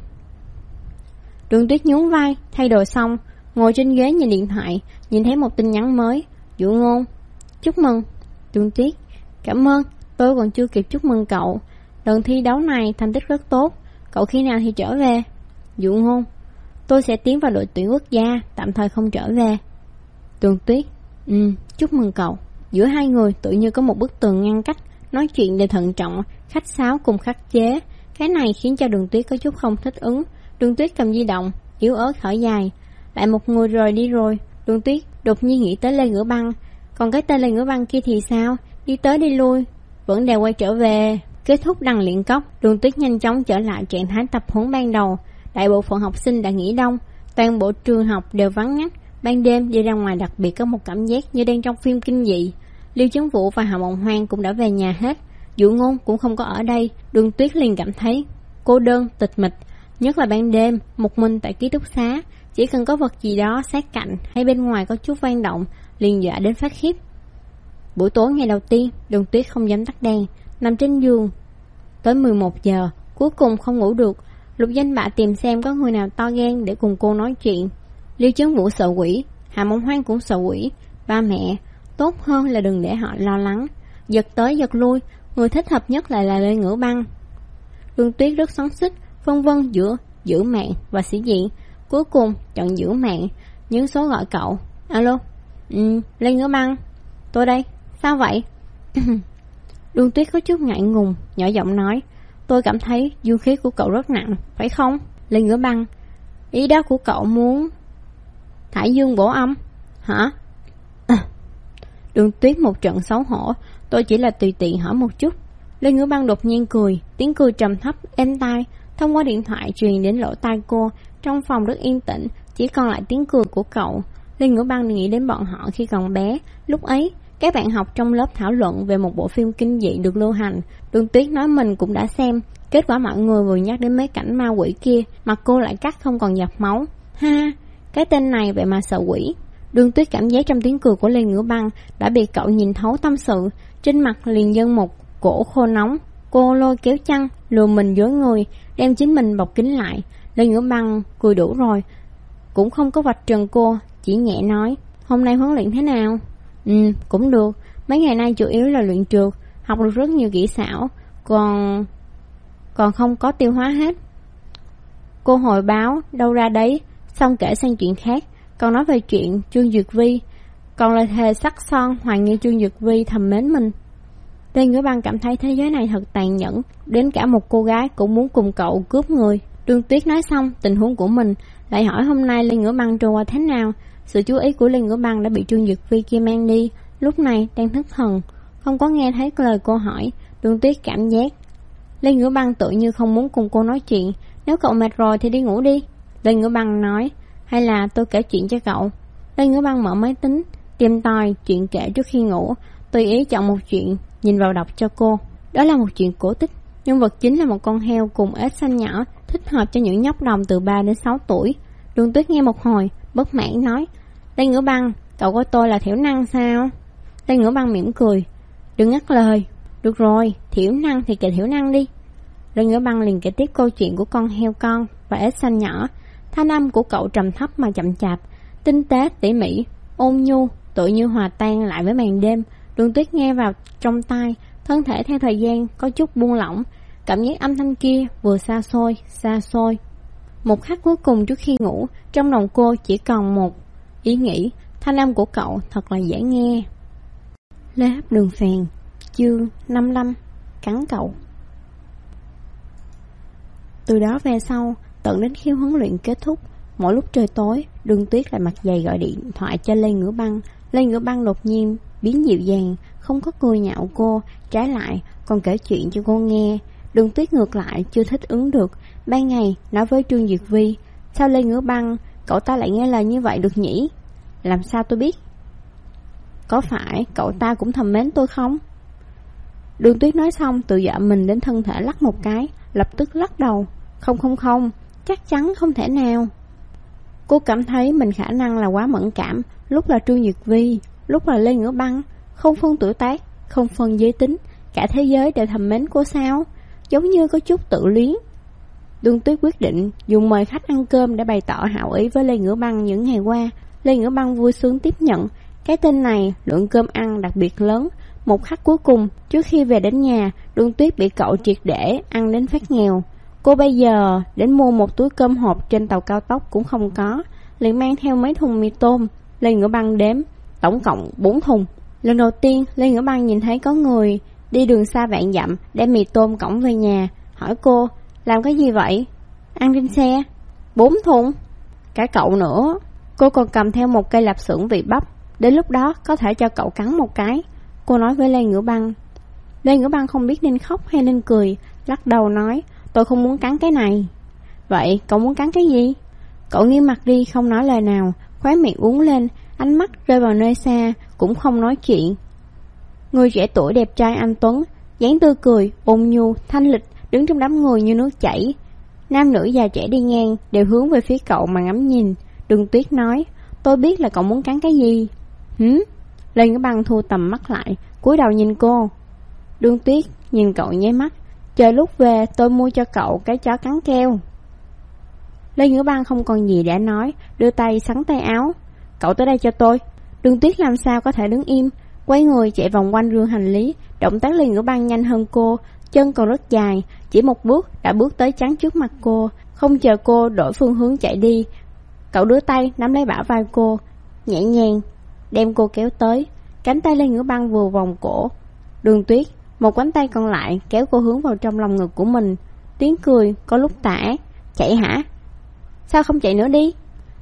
Đường Tuyết nhún vai, thay đồ xong, ngồi trên ghế nhìn điện thoại, nhìn thấy một tin nhắn mới. Dụ Ngôn, chúc mừng. Đường Tuyết, cảm ơn, tôi còn chưa kịp chúc mừng cậu. Lần thi đấu này thành tích rất tốt, cậu khi nào thì trở về? Dụ Ngôn, tôi sẽ tiến vào đội tuyển quốc gia, tạm thời không trở về. Đường Tuyết, chúc mừng cậu. Giữa hai người tự như có một bức tường ngăn cách, nói chuyện đều thận trọng, khách sáo cùng khắc chế. Cái này khiến cho Đường Tuyết có chút không thích ứng. Đường Tuyết cầm di động, yếu ớt thở dài. Lại một người rời đi rồi. Đường Tuyết đột nhiên nghĩ tới Lê Ngữ Băng. Còn cái tên Lê Ngữ Băng kia thì sao? Đi tới đi lui, vẫn đều quay trở về. Kết thúc đằng luyện cốc, Đường Tuyết nhanh chóng trở lại trạng thái tập huấn ban đầu. Đại bộ phận học sinh đã nghỉ đông, toàn bộ trường học đều vắng ngắt. Ban đêm đi ra ngoài đặc biệt có một cảm giác như đang trong phim kinh dị. Liêu Chấn Vũ và Hạ Mộng Hoang cũng đã về nhà hết. Dụ Ngôn cũng không có ở đây. Đường Tuyết liền cảm thấy cô đơn, tịch mịch. Nhất là ban đêm, một mình tại ký túc xá, chỉ cần có vật gì đó sát cạnh hay bên ngoài có chút vang động, liền dọa đến phát khiếp. Buổi tối ngày đầu tiên, Đường Tuyết không dám tắt đèn, nằm trên giường tới 11 giờ, cuối cùng không ngủ được. Lục Danh Bạ tìm xem có người nào to gan để cùng cô nói chuyện. Liêu Chấn Vũ sợ quỷ, Hạ Mộng Hoang cũng sợ quỷ. Ba mẹ, tốt hơn là đừng để họ lo lắng. Giật tới giật lui, Người thích hợp nhất lại là Lê Ngữ Băng. Đường Tuyết rất xoắn xít, phân vân giữa giữ mạng và sĩ diện. Cuối cùng chọn giữ mạng, nhấn số gọi cậu. Alo. Lê Ngữ Băng. Tôi đây. Sao vậy? Đường Tuyết có chút ngại ngùng, nhỏ giọng nói. Tôi cảm thấy dương khí của cậu rất nặng, phải không? Lê Ngữ Băng. Ý đó của cậu muốn thải dương bổ âm hả? Đường Tuyết một trận xấu hổ. Tôi chỉ là tùy tiện hỏi một chút. Lê Ngữ Băng đột nhiên cười, tiếng cười trầm thấp êm tai thông qua điện thoại truyền đến lỗ tai cô. Trong phòng rất yên tĩnh, chỉ còn lại tiếng cười của cậu. Lê Ngữ Băng nghĩ đến bọn họ khi còn bé. Lúc ấy các bạn học trong lớp thảo luận về một bộ phim kinh dị được lưu hành. Đường Tuyết nói mình cũng đã xem. Kết quả mọi người vừa nhắc đến mấy cảnh ma quỷ kia, mặt cô lại cắt không còn giọt máu. Ha, cái tên này vậy mà sợ quỷ. Đường Tuyết cảm giác trong tiếng cười của Lê Ngữ Băng đã bị cậu nhìn thấu tâm sự. Trên mặt liền dâng một cổ khô nóng. Cô lôi kéo chăn, lừa mình dối người, đem chính mình bọc kín lại. Lê Ngữ Băng cười đủ rồi, cũng không có vạch trần cô, chỉ nhẹ nói. Hôm nay huấn luyện thế nào? Cũng được. Mấy ngày nay chủ yếu là luyện trượt, học được rất nhiều kỹ xảo, còn không có tiêu hóa hết. Cô hồi báo đâu ra đấy, xong kể sang chuyện khác. Còn nói về chuyện Trương Duyệt Vi, còn lời thề sắc son hoài nghi Trương Duyệt Vi thầm mến mình. Lê Ngữ Băng cảm thấy thế giới này thật tàn nhẫn, đến cả một cô gái cũng muốn cùng cậu cướp người. Đường Tuyết nói xong tình huống của mình, lại hỏi hôm nay Lê Ngữ Băng trôi qua thế nào. Sự chú ý của Lê Ngữ Băng đã bị Trương Duyệt Vi kia mang đi, lúc này đang thất thần, không có nghe thấy lời cô hỏi. Đường Tuyết cảm giác Lê Ngữ Băng tự như không muốn cùng cô nói chuyện. Nếu cậu mệt rồi thì đi ngủ đi, Lê Ngữ Băng nói. Hay là tôi kể chuyện cho cậu? Lê Ngữ Băng mở máy tính, tìm tòi chuyện kể trước khi ngủ, tùy ý chọn một chuyện, nhìn vào đọc cho cô. Đó là một chuyện cổ tích, nhân vật chính là một con heo cùng ếch xanh nhỏ, thích hợp cho những nhóc đồng từ 3 đến 6 tuổi. Đường Tuyết nghe một hồi, bất mãn nói. Lê Ngữ Băng, cậu coi tôi là thiểu năng sao? Lê Ngữ Băng mỉm cười. Đừng ngắt lời. Được rồi, thiểu năng thì kể thiểu năng đi. Lê Ngữ Băng liền kể tiếp câu chuyện của con heo con và ếch xanh nhỏ. Thanh âm của cậu trầm thấp mà chậm chạp, tinh tế tỉ mỉ, ôn nhu, tự như hòa tan lại với màn đêm. Đường Tuyết nghe vào trong tai, thân thể theo thời gian có chút buông lỏng, cảm giác âm thanh kia vừa xa xôi. Một khắc cuối cùng trước khi ngủ, trong lòng cô chỉ còn một ý nghĩ, thanh âm của cậu thật là dễ nghe. Lê Hấp Đường Phèn, chương 55, cắn cậu. Từ đó về sau, tận đến khi huấn luyện kết thúc, mỗi lúc trời tối, Đường Tuyết lại mặt dày gọi điện thoại cho Lê Ngữ Băng. Lê Ngữ Băng đột nhiên biến dịu dàng, không có cười nhạo cô, trái lại còn kể chuyện cho cô nghe. Đường Tuyết ngược lại chưa thích ứng được. Ban ngày nói với Trương Duyệt Vi, sao Lê Ngữ Băng cậu ta lại nghe lời như vậy được nhỉ? Làm sao tôi biết? Có phải cậu ta cũng thầm mến tôi không? Đường Tuyết nói xong tự dọa mình đến thân thể lắc một cái, lập tức lắc đầu. Không, chắc chắn không thể nào. Cô cảm thấy mình khả năng là quá mẫn cảm, lúc là Trương Duyệt Vi, lúc là Lê Ngữ Băng, không phân tuổi tác, không phân giới tính, cả thế giới đều thầm mến cô sao? Giống như có chút tự luyến. Đường Tuyết quyết định dùng mời khách ăn cơm để bày tỏ hảo ý với Lê Ngữ Băng những ngày qua. Lê Ngữ Băng vui sướng tiếp nhận. Cái tên này lượng cơm ăn đặc biệt lớn. Một khắc cuối cùng, trước khi về đến nhà, Đường Tuyết bị cậu triệt để ăn đến phát nghèo. Cô bây giờ đến mua một túi cơm hộp trên tàu cao tốc cũng không có, liền mang theo mấy thùng mì tôm. Lê Ngữ Băng đếm, tổng cộng 4 thùng. Lần đầu tiên Lê Ngữ Băng nhìn thấy có người đi đường xa vạn dặm đem mì tôm cõng về nhà, hỏi cô, làm cái gì vậy? Ăn trên xe. 4 thùng. Cả cậu nữa. Cô còn cầm theo một cây lạp xưởng vị bắp, đến lúc đó có thể cho cậu cắn một cái, cô nói với Lê Ngữ Băng. Lê Ngữ Băng không biết nên khóc hay nên cười, lắc đầu nói, tôi không muốn cắn cái này. Vậy cậu muốn cắn cái gì? Cậu nghiêm mặt đi, không nói lời nào, khóe miệng uốn lên, ánh mắt rơi vào nơi xa, cũng không nói chuyện. Người trẻ tuổi đẹp trai anh tuấn, dáng tươi cười, ôn nhu, thanh lịch, đứng trong đám người như nước chảy. Nam nữ già trẻ đi ngang đều hướng về phía cậu mà ngắm nhìn. Đường Tuyết nói, tôi biết là cậu muốn cắn cái gì. Lê Ngữ Băng thu tầm mắt lại, cúi đầu nhìn cô. Đường Tuyết nhìn cậu nháy mắt, chờ lúc về tôi mua cho cậu cái chó cắn keo. Lê Ngữ Băng không còn gì để nói, đưa tay xắn tay áo. Cậu tới đây cho tôi. Đường Tuyết làm sao có thể đứng im, quay người chạy vòng quanh rương hành lý, Động tác Lê Ngữ Băng nhanh hơn cô, chân còn rất dài, chỉ một bước đã bước tới chắn trước mặt cô. Không chờ cô đổi phương hướng chạy đi, cậu đưa tay nắm lấy bả vai cô, nhẹ nhàng đem cô kéo tới. Cánh tay Lê Ngữ Băng vừa vòng cổ Đường Tuyết, một cánh tay còn lại kéo cô hướng vào trong lòng ngực của mình. Tiếng cười có lúc tả: "Chạy hả? Sao không chạy nữa đi?"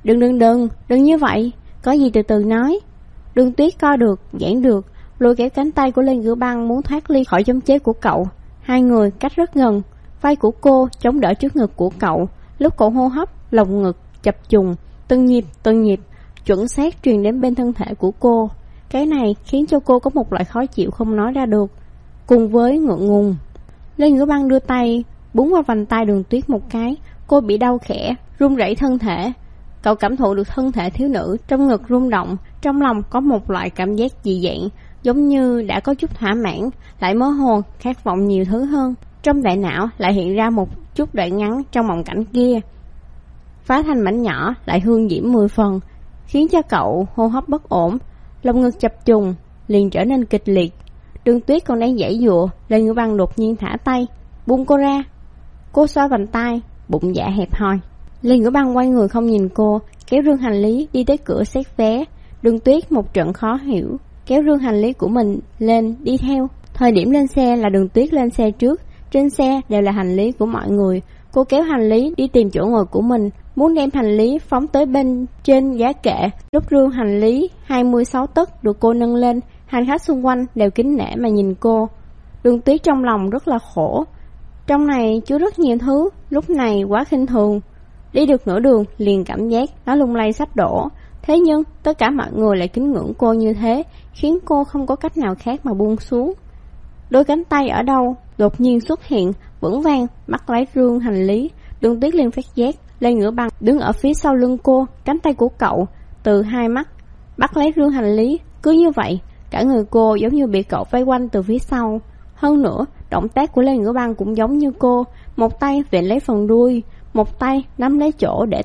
Đừng như vậy, có gì từ từ nói." Đường Tuyết co được, giãn được, lôi kéo cánh tay của Lê Ngữ Băng muốn thoát ly khỏi chống chế của cậu. Hai người cách rất gần, vai của cô chống đỡ trước ngực của cậu. Lúc cậu hô hấp, lồng ngực chập trùng, từng nhịp chuẩn xác truyền đến bên thân thể của cô. Cái này khiến cho cô có một loại khó chịu không nói ra được, cùng với ngượng ngùng. Lê Ngữ Băng đưa tay búng vào vành tay Đường Tuyết một cái, cô bị đau khẽ, run rẩy thân thể. Cậu cảm thụ được thân thể thiếu nữ trong ngực rung động, trong lòng có một loại cảm giác dị dạng, giống như đã có chút thỏa mãn, lại mơ hồ khát vọng nhiều thứ hơn. Trong đại não lại hiện ra một chút đoạn ngắn trong mộng cảnh kia, phá thành mảnh nhỏ, lại hương diễm 10 phần, khiến cho cậu hô hấp bất ổn, lồng ngực chập trùng liền trở nên kịch liệt. Đường Tuyết còn đang giãy giụa, Lê Ngữ Băng đột nhiên thả tay, buông cô ra. Cô xoa vành tay, bụng dạ hẹp hòi. Lê Ngữ Băng quay người không nhìn cô, kéo rương hành lý đi tới cửa xét vé. Đường Tuyết một trận khó hiểu, kéo rương hành lý của mình lên đi theo. Thời điểm lên xe là Đường Tuyết lên xe trước, trên xe đều là hành lý của mọi người. Cô kéo hành lý đi tìm chỗ ngồi của mình, muốn đem hành lý phóng tới bên trên giá kệ. Lúc rương hành lý 26 tấc được cô nâng lên, hành khách xung quanh đều kính nể mà nhìn cô. Đường Tuyết trong lòng rất là khổ, trong này chứa rất nhiều thứ, lúc này quá khinh thường. Đi được nửa đường liền cảm giác nó lung lay sắp đổ. Thế nhưng tất cả mọi người lại kính ngưỡng cô như thế, khiến cô không có cách nào khác mà buông xuống. Đôi cánh tay ở đâu đột nhiên xuất hiện, vững vàng bắt lấy rương hành lý. Đường Tuyết liền phát giác Lê Ngữ Băng đứng ở phía sau lưng cô, cánh tay của cậu từ hai mắt bắt lấy rương hành lý. Cứ như vậy, cả người cô giống như bị cậu vây quanh từ phía sau. Hơn nữa, động tác của Lê Ngữ Băng cũng giống như cô, một tay vịn lấy phần đuôi, một tay nắm lấy chỗ để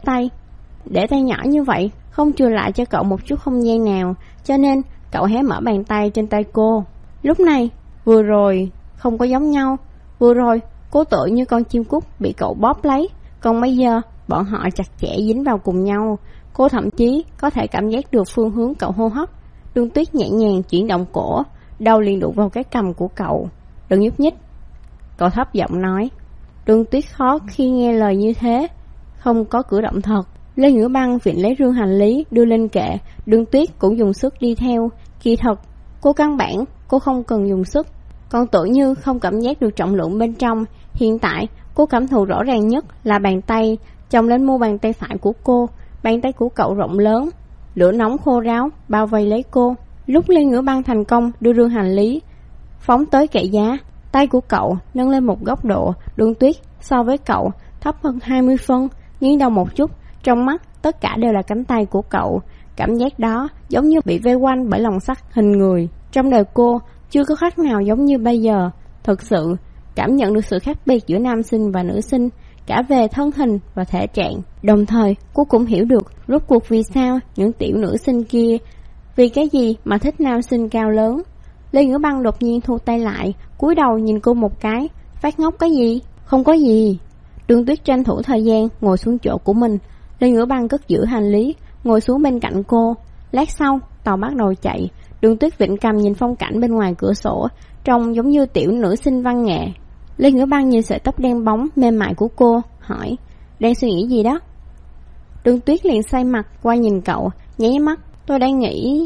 tay nhỏ như vậy, không chừa lại cho cậu một chút không gian nào, cho nên cậu hé mở bàn tay trên tay cô. Lúc này, vừa rồi không có giống nhau, vừa rồi cô tựa như con chim cút bị cậu bóp lấy, còn bây giờ bọn họ chặt chẽ dính vào cùng nhau. Cô thậm chí có thể cảm giác được phương hướng cậu hô hấp. Đường Tuyết nhẹ nhàng chuyển động cổ, đầu liền đụng vào cái cằm của cậu. "Đừng nhúc nhích," cậu thấp giọng nói. Đường Tuyết khó khi nghe lời như thế, không có cử động thật. Lê Ngữ Băng vịn lấy rương hành lý đưa lên kệ, Đường Tuyết cũng dùng sức đi theo. Kỳ thật, cô căn bản cô không cần dùng sức, còn tưởng như không cảm giác được trọng lượng bên trong. Hiện tại cô cảm thụ rõ ràng nhất là bàn tay chồng lên mu bàn tay phải của cô. Bàn tay của cậu rộng lớn, lửa nóng khô ráo bao vây lấy cô. Lúc Lê Ngữ Băng thành công đưa rương hành lý phóng tới kệ giá, tay của cậu nâng lên một góc độ. Đường Tuyết so với cậu thấp hơn 20 phân, nghiêng đầu một chút, trong mắt tất cả đều là cánh tay của cậu. Cảm giác đó giống như bị vây quanh bởi lồng sắt hình người. Trong đời cô chưa có khách nào giống như bây giờ. Thực sự cảm nhận được sự khác biệt giữa nam sinh và nữ sinh, cả về thân hình và thể trạng. Đồng thời cô cũng hiểu được rốt cuộc vì sao những tiểu nữ sinh kia vì cái gì mà thích nam sinh cao lớn. Lê Ngữ Băng đột nhiên thu tay lại, cúi đầu nhìn cô một cái. "Phát ngốc cái gì?" "Không có gì." Đường Tuyết tranh thủ thời gian ngồi xuống chỗ của mình. Lê Ngữ Băng cất giữ hành lý, ngồi xuống bên cạnh cô. Lát sau tàu bắt đầu chạy. Đường Tuyết vịn cầm nhìn phong cảnh bên ngoài cửa sổ, trông giống như tiểu nữ sinh văn nghệ. Lê Ngữ Băng nhìn sợi tóc đen bóng mềm mại của cô, hỏi: "Đang suy nghĩ gì đó?" Đường Tuyết liền xoay mặt qua nhìn cậu, nháy mắt: "Tôi đang nghĩ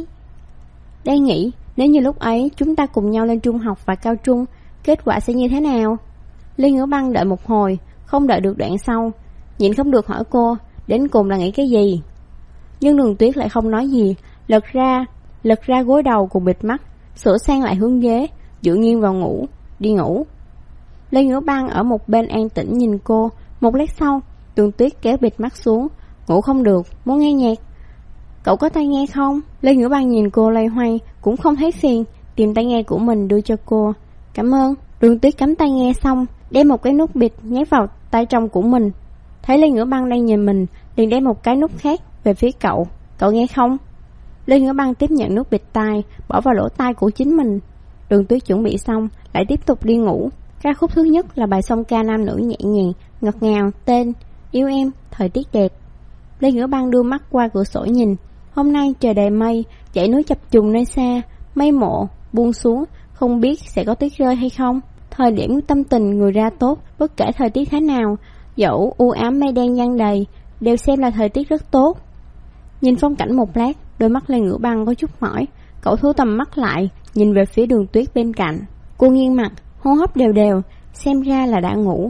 nếu như lúc ấy chúng ta cùng nhau lên trung học và cao trung, kết quả sẽ như thế nào?" Lê Ngữ Băng đợi một hồi, không đợi được đoạn sau, nhịn không được hỏi cô: "Đến cùng là nghĩ cái gì?" Nhưng Đường Tuyết lại không nói gì, lật ra gối đầu cùng bịt mắt, sửa sang lại hướng ghế, dựa nghiêng vào đi ngủ. Lê Ngữ Băng ở một bên an tĩnh nhìn cô. Một lát sau, Đường Tuyết kéo bịt mắt xuống. "Ngủ không được, muốn nghe nhạc." "Cậu có tai nghe không?" Lê Ngữ Băng nhìn cô loay hoay, cũng không thấy phiền, tìm tai nghe của mình đưa cho cô. "Cảm ơn." Đường Tuyết cắm tai nghe xong, đem một cái nút bịt nhét vào tay trong của mình. Thấy Lê Ngữ Băng đang nhìn mình, liền đem một cái nút khác về phía cậu. "Cậu nghe không?" Lê Ngữ Băng tiếp nhận nút bịt tai, bỏ vào lỗ tai của chính mình. Đường Tuyết chuẩn bị xong, lại tiếp tục đi ngủ. Ca khúc thứ nhất là bài song ca nam nữ nhẹ nhàng, ngọt ngào, tên Yêu Em, Thời Tiết Đẹp. Lê Ngữ Băng đưa mắt qua cửa sổ nhìn. Hôm nay trời đầy mây, dãy núi chập trùng nơi xa, mây mộ buông xuống, không biết sẽ có tuyết rơi hay không. Thời điểm tâm tình người ra tốt, bất kể thời tiết thế nào, dẫu u ám mây đen giăng đầy, đều xem là thời tiết rất tốt. Nhìn phong cảnh một lát, đôi mắt Lê Ngữ Băng có chút mỏi. Cậu thu tầm mắt lại, nhìn về phía Đường Tuyết bên cạnh. Cô nghiêng mặt, hô hấp đều đều, xem ra là đã ngủ.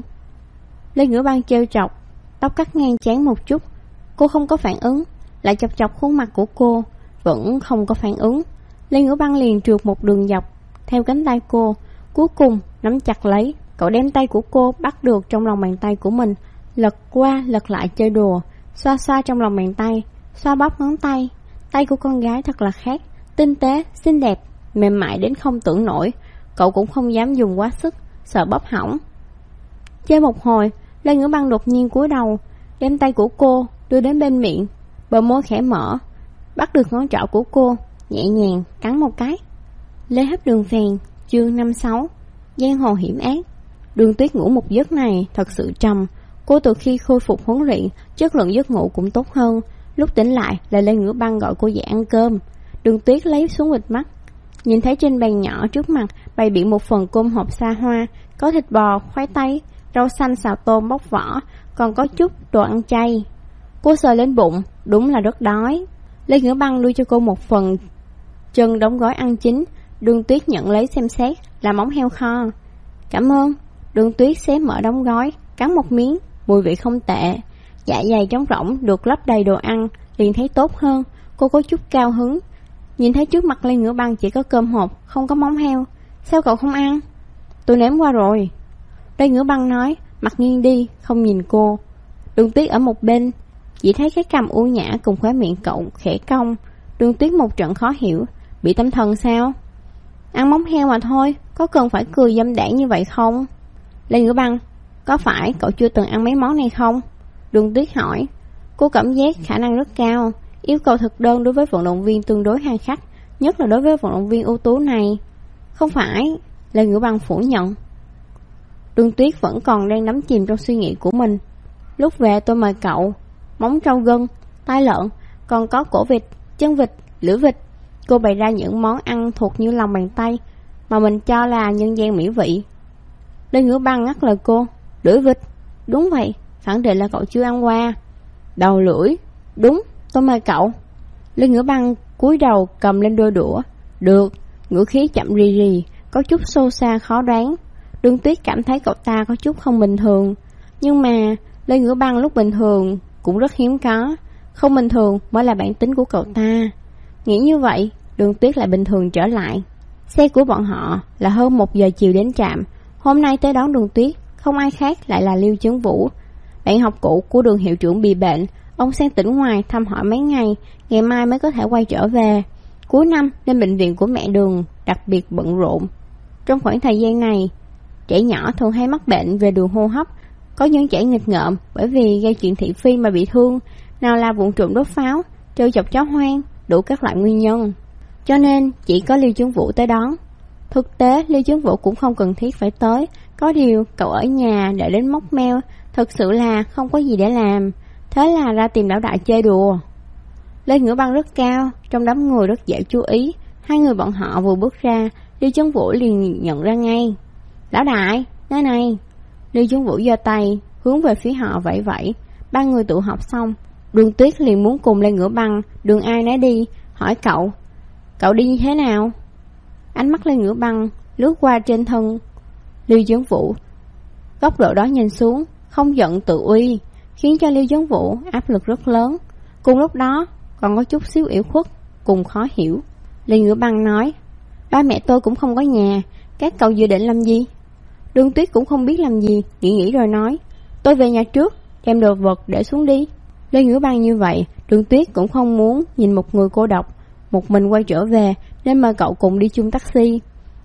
Lê Ngữ Băng trêu chọc, tóc cắt ngang trán một chút. Cô không có phản ứng, lại chọc chọc khuôn mặt của cô, vẫn không có phản ứng. Lê Ngữ Băng liền trượt một đường dọc theo cánh tay cô, cuối cùng nắm chặt lấy. Cậu đem tay của cô bắt được trong lòng bàn tay của mình, lật qua lật lại chơi đùa, xoa xoa trong lòng bàn tay, xoa bóp ngón tay. Tay của con gái thật là khác, tinh tế, xinh đẹp, mềm mại đến không tưởng nổi. Cậu cũng không dám dùng quá sức, sợ bóp hỏng. Chơi một hồi, Lê Ngữ Băng đột nhiên cúi đầu, đem tay của cô đưa đến bên miệng, bờ môi khẽ mở, bắt được ngón trỏ của cô, nhẹ nhàng cắn một cái. Lê Hấp Đường Phèn, chương 56, giang hồ hiểm ác. Đường Tuyết ngủ một giấc này thật sự trầm. Cô từ khi khôi phục huấn luyện, chất lượng giấc ngủ cũng tốt hơn. Lúc tỉnh lại là Lê Ngữ Băng gọi cô dậy ăn cơm. Đường Tuyết lấy xuống bịt mắt, nhìn thấy trên bàn nhỏ trước mặt bày biện một phần cơm hộp xa hoa, có thịt bò, khoai tây, rau xanh xào tôm bóc vỏ, còn có chút đồ ăn chay. Cô sờ lên bụng, đúng là rất đói. Lê Ngữ Băng đưa cho cô một phần chân đóng gói ăn chín. Đường Tuyết nhận lấy xem xét, là móng heo kho. Cảm ơn. Đường Tuyết xé mở đóng gói, cắn một miếng, mùi vị không tệ. Dạ dày trống rỗng được lấp đầy đồ ăn, liền thấy tốt hơn. Cô có chút cao hứng. Nhìn thấy trước mặt Lê Ngữ Băng chỉ có cơm hộp, không có móng heo. Sao cậu không ăn? Tôi nếm qua rồi. Lê Ngữ Băng nói, mặt nghiêng đi, không nhìn cô. Đường Tuyết ở một bên, chỉ thấy cái cằm u nhã cùng khóe miệng cậu khẽ cong. Đường Tuyết một trận khó hiểu, bị tâm thần sao? Ăn móng heo mà thôi, có cần phải cười dâm đãng như vậy không? Lê Ngữ Băng, có phải cậu chưa từng ăn mấy món này không? Đường Tuyết hỏi. Cô cảm giác khả năng rất cao, yêu cầu thực đơn đối với vận động viên tương đối hà khắc, nhất là đối với vận động viên ưu tú này. Không phải, Lê Ngữ Băng phủ nhận. Đường Tuyết vẫn còn đang đắm chìm trong suy nghĩ của mình. Lúc về tôi mời cậu móng trâu gân, tai lợn, còn có cổ vịt, chân vịt, lưỡi vịt. Cô bày ra những món ăn thuộc như lòng bàn tay mà mình cho là nhân gian mỹ vị. Lê Ngữ Băng ngắt lời cô. Lưỡi vịt? Đúng vậy, khẳng định là cậu chưa ăn qua. Đầu lưỡi? Đúng, tôi mời cậu. Lê Ngữ Băng cúi đầu cầm lên đôi đũa. Được, ngữ khí chậm rì rì, có chút xô xa khó đoán. Đường Tuyết cảm thấy cậu ta có chút không bình thường. Nhưng mà Lê Ngữ Băng lúc bình thường cũng rất hiếm có, không bình thường mới là bản tính của cậu ta. Nghĩ như vậy, Đường Tuyết lại bình thường trở lại. Xe của bọn họ là hơn 1 giờ chiều đến trạm. Hôm nay tới đón Đường Tuyết không ai khác lại là Liêu Chấn Vũ, bạn học cũ của Đường hiệu trưởng bị bệnh. Ông sang tỉnh ngoài thăm hỏi mấy ngày, ngày mai mới có thể quay trở về. Cuối năm nên bệnh viện của mẹ Đường đặc biệt bận rộn. Trong khoảng thời gian này, trẻ nhỏ thường hay mắc bệnh về đường hô hấp. Có những trẻ nghịch ngợm bởi vì gây chuyện thị phi mà bị thương, nào là vụ trộm đốt pháo, trêu chọc chó hoang, đủ các loại nguyên nhân. Cho nên chỉ có Liêu Chấn Vũ tới đón. Thực tế Liêu Chấn Vũ cũng không cần thiết phải tới. Có điều cậu ở nhà đợi đến móc meo, thật sự là không có gì để làm. Thế là ra tìm lão đại chơi đùa. Lê Ngữ Băng rất cao, trong đám người rất dễ chú ý. Hai người bọn họ vừa bước ra, Liêu Chấn Vũ liền nhận ra ngay. Lão đại, nơi này. Liêu Chấn Vũ giơ tay hướng về phía họ vẫy vẫy. Ba người tụ họp xong, Đường Tuyết liền muốn cùng Lê Ngữ Băng đường ai nấy đi, hỏi cậu đi như thế nào? Ánh mắt Lê Ngữ Băng lướt qua trên thân Liêu Chấn Vũ, góc độ đó nhìn xuống, không giận tự uy, khiến cho Liêu Chấn Vũ áp lực rất lớn. Cùng lúc đó còn có chút xíu ủy khuất cùng khó hiểu. Lê Ngữ Băng nói, ba mẹ tôi cũng không có nhà, các cậu dự định làm gì? Đường Tuyết cũng không biết làm gì, nghĩ rồi nói, tôi về nhà trước, đem đồ vật để xuống đi. Lê Ngữ Băng như vậy, Đường Tuyết cũng không muốn nhìn một người cô độc một mình quay trở về, nên mời cậu cùng đi chung taxi.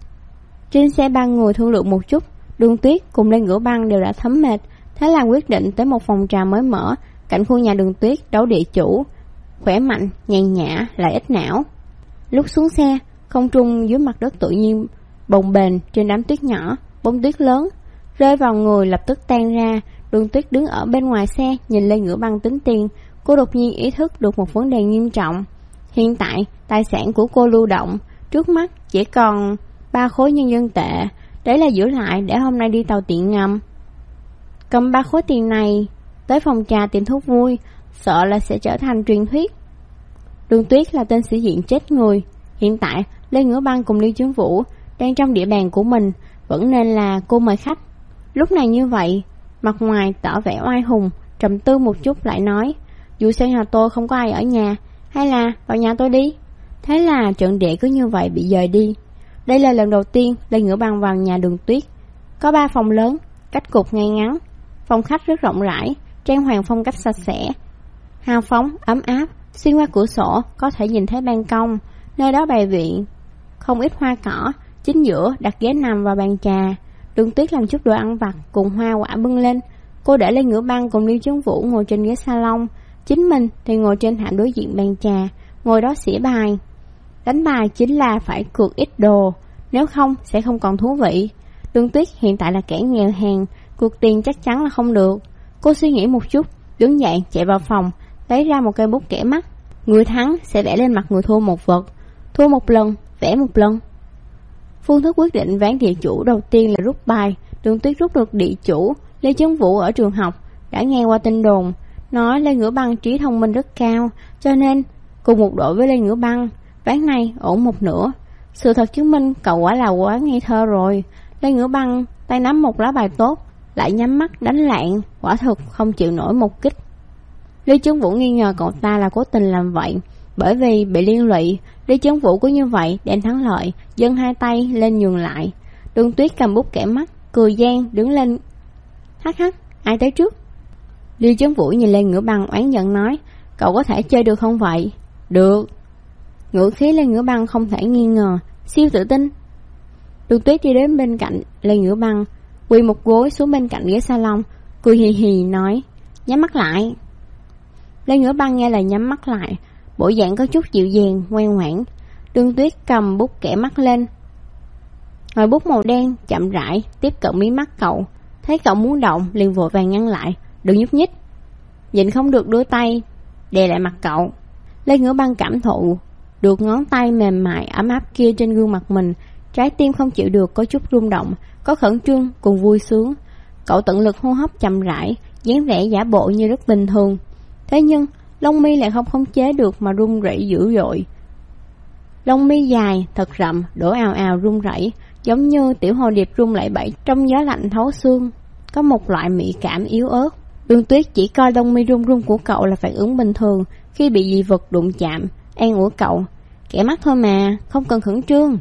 Trên xe ba người thương lượng một chút, Đường Tuyết cùng Lê Ngữ Băng đều đã thấm mệt, thế là quyết định tới một phòng trà mới mở cạnh khu nhà Đường Tuyết đấu địa chủ, khỏe mạnh, nhàn nhã lại ít não. Lúc xuống xe, không trung dưới mặt đất tự nhiên bồng bềnh trên đám tuyết nhỏ. Bông tuyết lớn rơi vào người lập tức tan ra. Đường Tuyết đứng ở bên ngoài xe nhìn Lê Ngữ Băng tính tiền. Cô đột nhiên ý thức được một vấn đề nghiêm trọng. Hiện tại tài sản của cô lưu động, trước mắt chỉ còn 3 khối nhân dân tệ. Đấy là giữ lại để hôm nay đi tàu tiện ngầm. Cầm 3 khối tiền này tới phòng trà tìm thuốc vui, sợ là sẽ trở thành truyền thuyết. Đường Tuyết là tên sĩ diện chết người. Hiện tại Lê Ngữ Băng cùng Lưu Chấn Vũ đang trong địa bàn của mình, vẫn nên là cô mời khách. Lúc này như vậy, mặt ngoài tỏ vẻ oai hùng, trầm tư một chút lại nói, dù sao nhà tôi không có ai ở nhà, hay là vào nhà tôi đi. Thế là trận địa cứ như vậy bị dời đi. Đây là lần đầu tiên Lê Ngữ Băng vào nhà Đường Tuyết. Có 3 phòng lớn, cách cục ngay ngắn. Phòng khách rất rộng rãi, trang hoàng phong cách sạch sẽ, hào phóng, ấm áp. Xuyên qua cửa sổ có thể nhìn thấy ban công, nơi đó bày biện không ít hoa cỏ. Chính giữa đặt ghế nằm và bàn trà. Đường Tuyết làm chút đồ ăn vặt cùng hoa quả bưng lên. Cô để Lê Ngữ Băng cùng Lưu Chấn Vũ ngồi trên ghế salon, chính mình thì ngồi trên thảm đối diện bàn trà, ngồi đó xỉa bài. Đánh bài chính là phải cược ít đồ, nếu không sẽ không còn thú vị. Đường Tuyết hiện tại là kẻ nghèo hèn, cược tiền chắc chắn là không được. Cô suy nghĩ một chút, đứng dậy chạy vào phòng, lấy ra một cây bút kẻ mắt. Người thắng sẽ vẽ lên mặt người thua một vật, thua một lần, vẽ một lần. Phương thức quyết định ván địa chủ đầu tiên là rút bài. Đường Tuyết rút được địa chủ. Lê Chấn Vũ ở trường học đã nghe qua tin đồn, nói Lê Ngữ Băng trí thông minh rất cao, cho nên cùng một đội với Lê Ngữ Băng. Ván này ổn một nửa. Sự thật chứng minh cậu quả là quá ngây thơ rồi. Lê Ngữ Băng tay nắm một lá bài tốt, lại nhắm mắt đánh lạng, quả thực không chịu nổi một kích. Lê Chấn Vũ nghi ngờ cậu ta là cố tình làm vậy, bởi vì bị liên lụy. Lê Chấn Vũ cứ như vậy đem thắng lợi, giơ hai tay lên nhường lại. Đường Tuyết cầm bút kẻ mắt, cười gian đứng lên. Hắc hắc, ai tới trước? Lê Chấn Vũ nhìn Lê Ngữ Băng oán giận nói, cậu có thể chơi được không vậy? Được. Ngữ khí Lê Ngữ Băng không thể nghi ngờ, siêu tự tin. Đường Tuyết đi đến bên cạnh Lê Ngữ Băng, quỳ một gối xuống bên cạnh ghế salon, cười hì hì nói, nhắm mắt lại. Lê Ngữ Băng nghe lời nhắm mắt lại, bộ dạng có chút dịu dàng, ngoan ngoãn. Đường Tuyết cầm bút kẻ mắt lên, ngòi bút màu đen chậm rãi tiếp cận mí mắt cậu. Thấy cậu muốn động liền vội vàng ngăn lại, đừng nhúc nhích. Nhịn không được đưa tay đè lại mặt cậu. Lê Ngữ Băng cảm thụ được ngón tay mềm mại ấm áp kia trên gương mặt mình, trái tim không chịu được có chút rung động, có khẩn trương cùng vui sướng. Cậu tận lực hô hấp chậm rãi, dáng vẻ giả bộ như rất bình thường. Thế nhưng lông mi lại không khống chế được mà run rẩy dữ dội. Lông mi dài thật rậm đổ ào ào run rẩy, giống như tiểu hồ điệp rung lẩy bẩy trong gió lạnh thấu xương, có một loại mỹ cảm yếu ớt. Đường Tuyết chỉ coi lông mi run run của cậu là phản ứng bình thường khi bị dị vật đụng chạm, an ủi cậu, kẻ mắt thôi mà, không cần khẩn trương.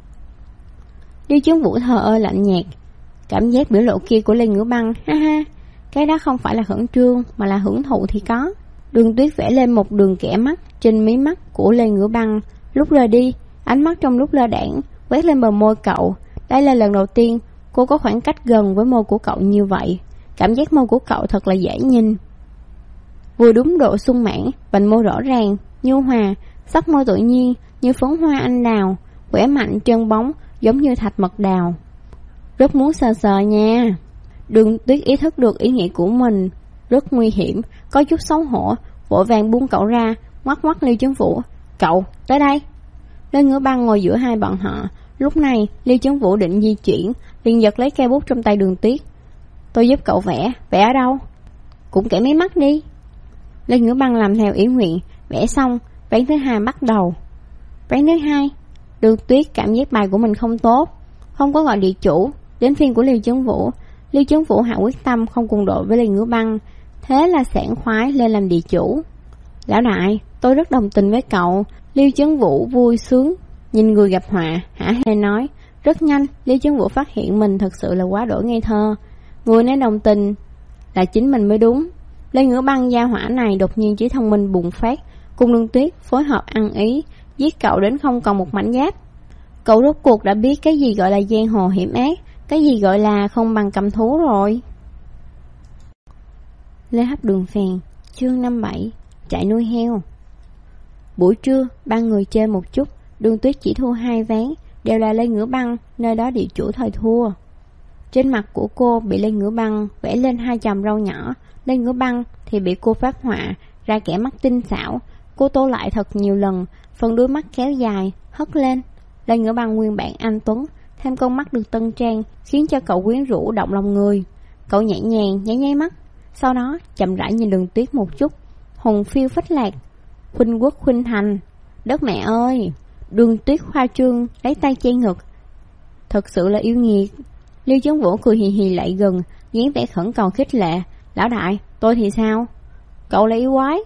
Lưu Chấn Vũ thờ ơ lạnh nhạt, cảm giác biểu lộ kia của Lê Ngữ Băng, ha ha, cái đó không phải là khẩn trương mà là hưởng thụ thì có. Đường Tuyết vẽ lên một đường kẻ mắt trên mí mắt của Lê Ngữ Băng, lúc rời đi, ánh mắt trong lúc lơ đãng quét lên bờ môi cậu. Đây là lần đầu tiên cô có khoảng cách gần với môi của cậu như vậy. Cảm giác môi của cậu thật là dễ nhìn, vừa đúng độ sung mãn, vành môi rõ ràng, nhu hòa, sắc môi tự nhiên như phấn hoa anh đào, khỏe mạnh trơn bóng giống như thạch mật đào. Rất muốn sờ sờ nha. Đường Tuyết ý thức được ý nghĩ của mình rất nguy hiểm, có chút xấu hổ, vội vàng buông cậu ra, ngoắc ngoắc Lưu Chấn Vũ, cậu tới đây. Lê Ngữ Băng ngồi giữa hai bọn họ. Lúc này Lưu Chấn Vũ định di chuyển, liền giật lấy cây bút trong tay Đường Tuyết. Tôi giúp cậu vẽ, vẽ ở đâu? Cũng kẻ mí mắt đi. Lê Ngữ Băng làm theo ý nguyện, vẽ xong, ván thứ hai bắt đầu. Ván thứ hai, Đường Tuyết cảm giác bài của mình không tốt, không có gọi địa chủ. Đến phiên của Lưu Chấn Vũ. Lưu Chấn Vũ hạ quyết tâm không cùng đội với Lê Ngữ Băng, thế là sảng khoái lên làm địa chủ. Lão đại, tôi rất đồng tình với cậu. Lưu Chấn Vũ vui sướng nhìn người gặp họa, hả hê nói. Rất nhanh, Lưu Chấn Vũ phát hiện mình thật sự là quá đỗi ngây thơ. Người nên đồng tình là chính mình mới đúng. Lê Ngữ Băng gia hỏa này đột nhiên trí thông minh bùng phát, cùng Đường Tuyết phối hợp ăn ý, giết cậu đến không còn một mảnh giáp. Cậu rốt cuộc đã biết cái gì gọi là giang hồ hiểm ác, cái gì gọi là không bằng cầm thú rồi. Lê Hấp Đường Phèn, chương 57, chạy nuôi heo. Buổi trưa, ba người chơi một chút, Đường Tuyết chỉ thua 2 ván, đều là Lê Ngữ Băng, nơi đó địa chủ thời thua. Trên mặt của cô bị Lê Ngữ Băng vẽ lên 2 chòm râu nhỏ, Lê Ngữ Băng thì bị cô phác họa ra kẻ mắt tinh xảo. Cô tô lại thật nhiều lần, phần đuôi mắt kéo dài, hất lên. Lê Ngữ Băng nguyên bản anh tuấn, thêm con mắt được tân trang, khiến cho cậu quyến rũ động lòng người. Cậu nhẹ nhàng nháy nháy mắt, sau đó chậm rãi nhìn Đường Tuyết một chút. Hồn phiêu phách lạc, khuynh quốc khuynh thành. Đất mẹ ơi! Đường Tuyết khoa trương lấy tay che ngực. Thật sự là yêu nghiệt. Lưu Chấn Vũ cười hì hì lại gần, dáng vẻ khẩn cầu khích lệ. Lão đại, tôi thì sao? Cậu là yêu quái.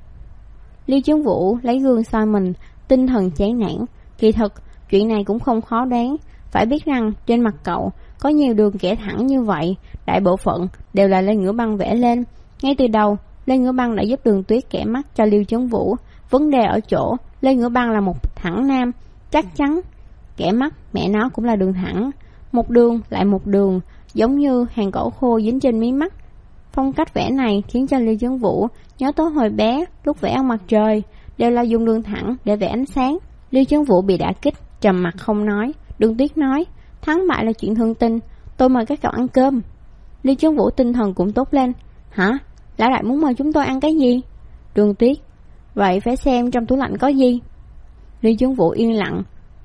Lưu Chấn Vũ lấy gương soi mình, tinh thần chán nản. Kỳ thật, chuyện này cũng không khó đoán. Phải biết rằng trên mặt cậu có nhiều đường kẻ thẳng như vậy, đại bộ phận đều là Lê Ngữ Băng vẽ lên. Ngay từ đầu, Lê Ngữ Băng đã giúp Đường Tuyết kẻ mắt cho Lưu Chấn Vũ. Vấn đề ở chỗ Lê Ngữ Băng là một thẳng nam, chắc chắn kẻ mắt mẹ nó cũng là đường thẳng, một đường lại một đường, giống như hàng cỏ khô dính trên mí mắt. Phong cách vẽ này khiến cho Lưu Chấn Vũ nhớ tới hồi bé lúc vẽ ăn mặt trời, đều là dùng đường thẳng để vẽ ánh sáng. Lưu Chấn Vũ bị đả kích, trầm mặt không nói. Đường Tuyết nói, thắng bại là chuyện thường tình, tôi mời các cậu ăn cơm. Lưu Chấn Vũ tinh thần cũng tốt lên. Hả? Lão đại muốn mời chúng tôi ăn cái gì? Đường Tuyết, vậy phải xem trong tủ lạnh có gì. Lưu Chấn Vũ yên lặng,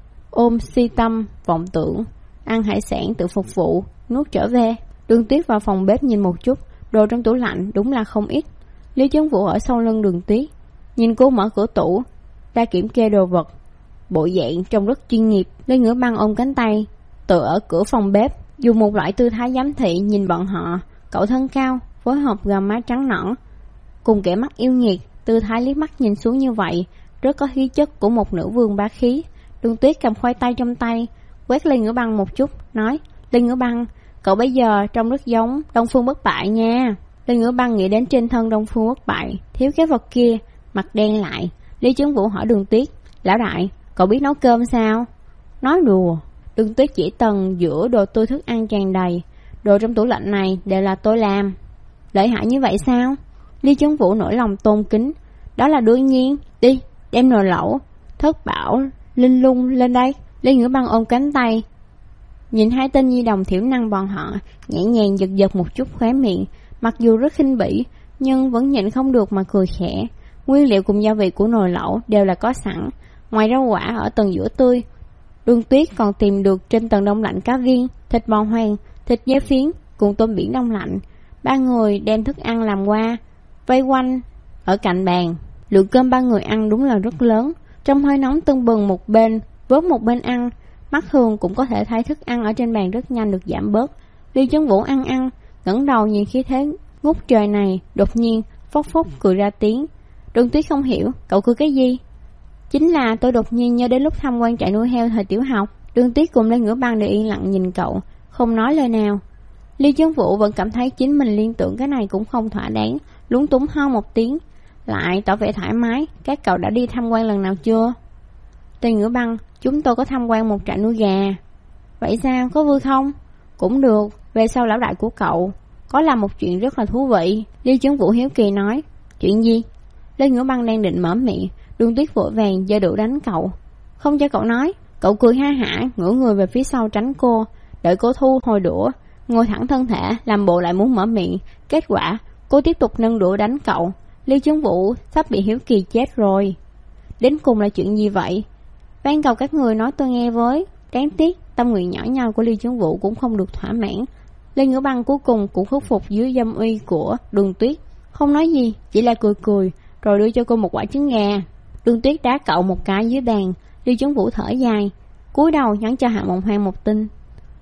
ôm si tâm vọng tưởng, ăn hải sản tự phục vụ, nuốt trở về. Đường Tuyết vào phòng bếp nhìn một chút, đồ trong tủ lạnh đúng là không ít. Lưu Chấn Vũ ở sau lưng Đường Tuyết, nhìn cô mở cửa tủ ra kiểm kê đồ vật, bộ dạng trông rất chuyên nghiệp. Lê Ngữ Băng ôm cánh tay tựa ở cửa phòng bếp, dùng một loại tư thái giám thị nhìn bọn họ. Cậu thân cao, phối hợp gò má trắng nõn cùng kẻ mắt yêu nghiệt, tư thái liếc mắt nhìn xuống như vậy rất có khí chất của một nữ vương bá khí. Đường Tuyết cầm khoai tây trong tay, quét Lê Ngữ Băng một chút, nói, Lê Ngữ Băng, cậu bây giờ trông rất giống Đông Phương Bất Bại nha. Lê Ngữ Băng nghĩ đến trên thân Đông Phương Bất Bại thiếu cái vật kia, mặt đen lại. Lý Chấn Vũ hỏi Đường Tuyết, lão đại, cậu biết nấu cơm sao? Nói đùa. Đường Tuyết chỉ tầng giữa đồ tôi thức ăn tràn đầy, đồ trong tủ lạnh này đều là tôi làm. Lợi hại như vậy sao? Lý Chấn Vũ nổi lòng tôn kính. Đó là đương nhiên. Đi, đem nồi lẩu, thất bảo, linh lung lên đây. Lê Ngữ Băng ôm cánh tay, nhìn hai tên nhi đồng thiểu năng bọn họ, nhẹ nhàng giật giật một chút khóe miệng. Mặc dù rất khinh bỉ, nhưng vẫn nhịn không được mà cười khẽ. Nguyên liệu cùng gia vị của nồi lẩu đều là có sẵn, ngoài rau quả ở tầng giữa tươi, Đường Tuyết còn tìm được trên tầng đông lạnh cá viên, thịt bò hoang, thịt dê phiến cùng tôm biển đông lạnh. Ba người đem thức ăn làm qua, vây quanh ở cạnh bàn. Lượng cơm ba người ăn đúng là rất lớn, trong hơi nóng tưng bừng một bên, vớt một bên ăn. Mắt thường cũng có thể thấy thức ăn ở trên bàn rất nhanh được giảm bớt. Lưu Chấn Vũ ăn, ngẩng đầu nhìn khí thế ngút trời này, đột nhiên phốc phốc cười ra tiếng. Đường Tuyết không hiểu, cậu cười cái gì? Chính là tôi đột nhiên nhớ đến lúc tham quan trại nuôi heo thời tiểu học. Đường Tuyết cùng Lê Ngữ Băng đều yên lặng nhìn cậu, không nói lời nào. Lưu Chấn Vũ vẫn cảm thấy chính mình liên tưởng cái này cũng không thỏa đáng, lúng túng ho một tiếng, lại tỏ vẻ thoải mái. Các cậu đã đi tham quan lần nào chưa? Lê Ngữ Băng, chúng tôi có tham quan một trại nuôi gà. Vậy sao, có vui không? Cũng được, về sau lão đại của cậu có làm một chuyện rất là thú vị. Lưu Chấn Vũ hiếu kỳ nói. Chuyện gì? Lê Ngữ Băng đang định mở miệng, Đường Tuyết vội vàng giơ đũa đánh cậu. Không cho cậu nói. Cậu cười ha hả, ngửa người về phía sau tránh cô, đợi cô thu hồi đũa, ngồi thẳng thân thể, làm bộ lại muốn mở miệng. Kết quả, cô tiếp tục nâng đũa đánh cậu. Lưu Chấn Vũ sắp bị hiếu kỳ chết rồi. Đến cùng là chuyện gì vậy? Van cầu các người nói tôi nghe với. Đáng tiếc, tâm nguyện nhỏ nhoi của Lưu Chấn Vũ cũng không được thỏa mãn. Lê Ngữ Băng cuối cùng cũng khuất phục dưới dâm uy của Đường Tuyết, không nói gì, chỉ là cười cười, rồi đưa cho cô một quả trứng gà. Đường Tuyết đá cậu một cái dưới bàn. Lưu Chấn Vũ thở dài, cúi đầu nhắn cho Hạ Mộng Hoang một tin.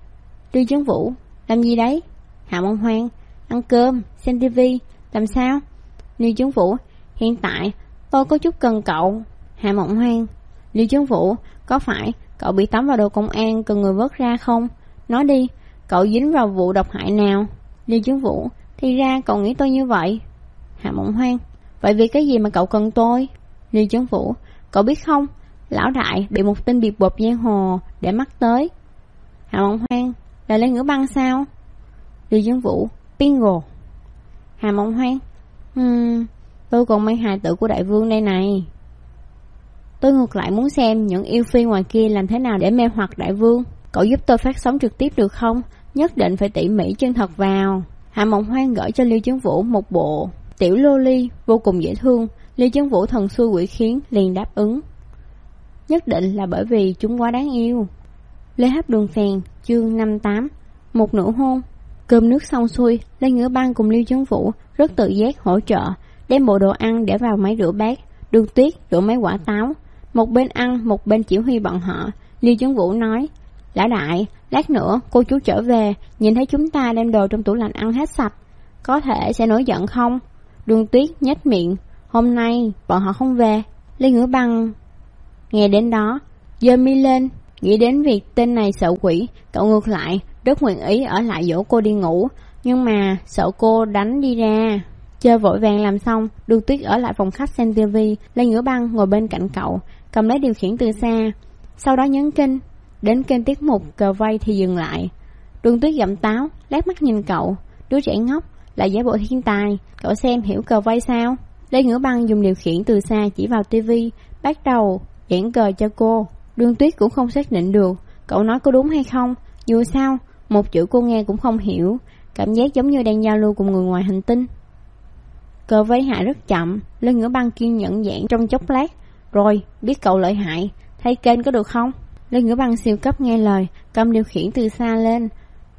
Lưu Chấn Vũ, làm gì đấy? Hạ Mộng Hoang, ăn cơm, xem tivi. Làm sao? Lưu Chấn Vũ, hiện tại tôi có chút cần cậu. Hạ Mộng Hoang, Lưu Chấn Vũ, có phải cậu bị tóm vào đồ công an cần người vớt ra không? Nói đi, cậu dính vào vụ độc hại nào? Lưu Chấn Vũ, thì ra cậu nghĩ tôi như vậy. Hạ Mộng Hoang, vậy vì cái gì mà cậu cần tôi? Lưu Chấn Vũ, cậu biết không, lão đại bị một tên biệt bộp giang hồ để mắt tới. Hạ Mộng Hoang, là Lê Ngữ Băng sao? Lưu Chấn Vũ, bingo. Hạ Mộng Hoang, tôi còn mang hài tử của đại vương đây này. Tôi ngược lại muốn xem những yêu phi ngoài kia làm thế nào để mê hoặc đại vương. Cậu giúp tôi phát sóng trực tiếp được không? Nhất định phải tỉ mỉ chân thật vào. Hạ Mộng Hoang gửi cho Liêu Chấn Vũ một bộ tiểu lô ly vô cùng dễ thương. Liêu Chấn Vũ thần xui quỷ khiến liền đáp ứng. Nhất định là bởi vì chúng quá đáng yêu. Lê Hấp Đường Phèn, chương 58. Một nửa hôn. Cơm nước xong xuôi, Lê Ngữ Băng cùng Liêu Chấn Vũ rất tự giác hỗ trợ, đem bộ đồ ăn để vào máy rửa bát. Đường Tuyết rửa mấy quả táo, một bên ăn một bên chỉ huy bọn họ. Liêu Chấn Vũ nói: Lão đại, lát nữa cô chú trở về, nhìn thấy chúng ta đem đồ trong tủ lạnh ăn hết sạch, có thể sẽ nổi giận không? Đường Tuyết nhếch miệng: Hôm nay bọn họ không về. Lê Ngữ Băng nghe đến đó giơ mi lên, nghĩ đến việc tên này sợ quỷ, cậu ngược lại rất nguyện ý ở lại dỗ cô đi ngủ, nhưng mà sợ cô đánh đi ra. Chơi vội vàng làm xong, Đường Tuyết ở lại phòng khách xem tivi. Lê Ngữ Băng ngồi bên cạnh cậu, cầm lấy điều khiển từ xa, sau đó nhấn kênh. Đến kênh tiết mục cờ vây thì dừng lại. Đường Tuyết gặm táo, lát mắt nhìn cậu, đứa trẻ ngốc lại giả bộ thiên tài. Cậu xem hiểu cờ vây sao? Lê Ngữ Băng dùng điều khiển từ xa chỉ vào tivi, bắt đầu giảng cờ cho cô. Đường Tuyết cũng không xác định được cậu nói có đúng hay không. Dù sao một chữ cô nghe cũng không hiểu, cảm giác giống như đang giao lưu cùng người ngoài hành tinh. Cờ vây hạ rất chậm. Lê Ngữ Băng kiên nhẫn giảng trong chốc lát, rồi biết cậu lợi hại, thay kênh có được không? Lê Ngữ Băng siêu cấp nghe lời, cầm điều khiển từ xa lên,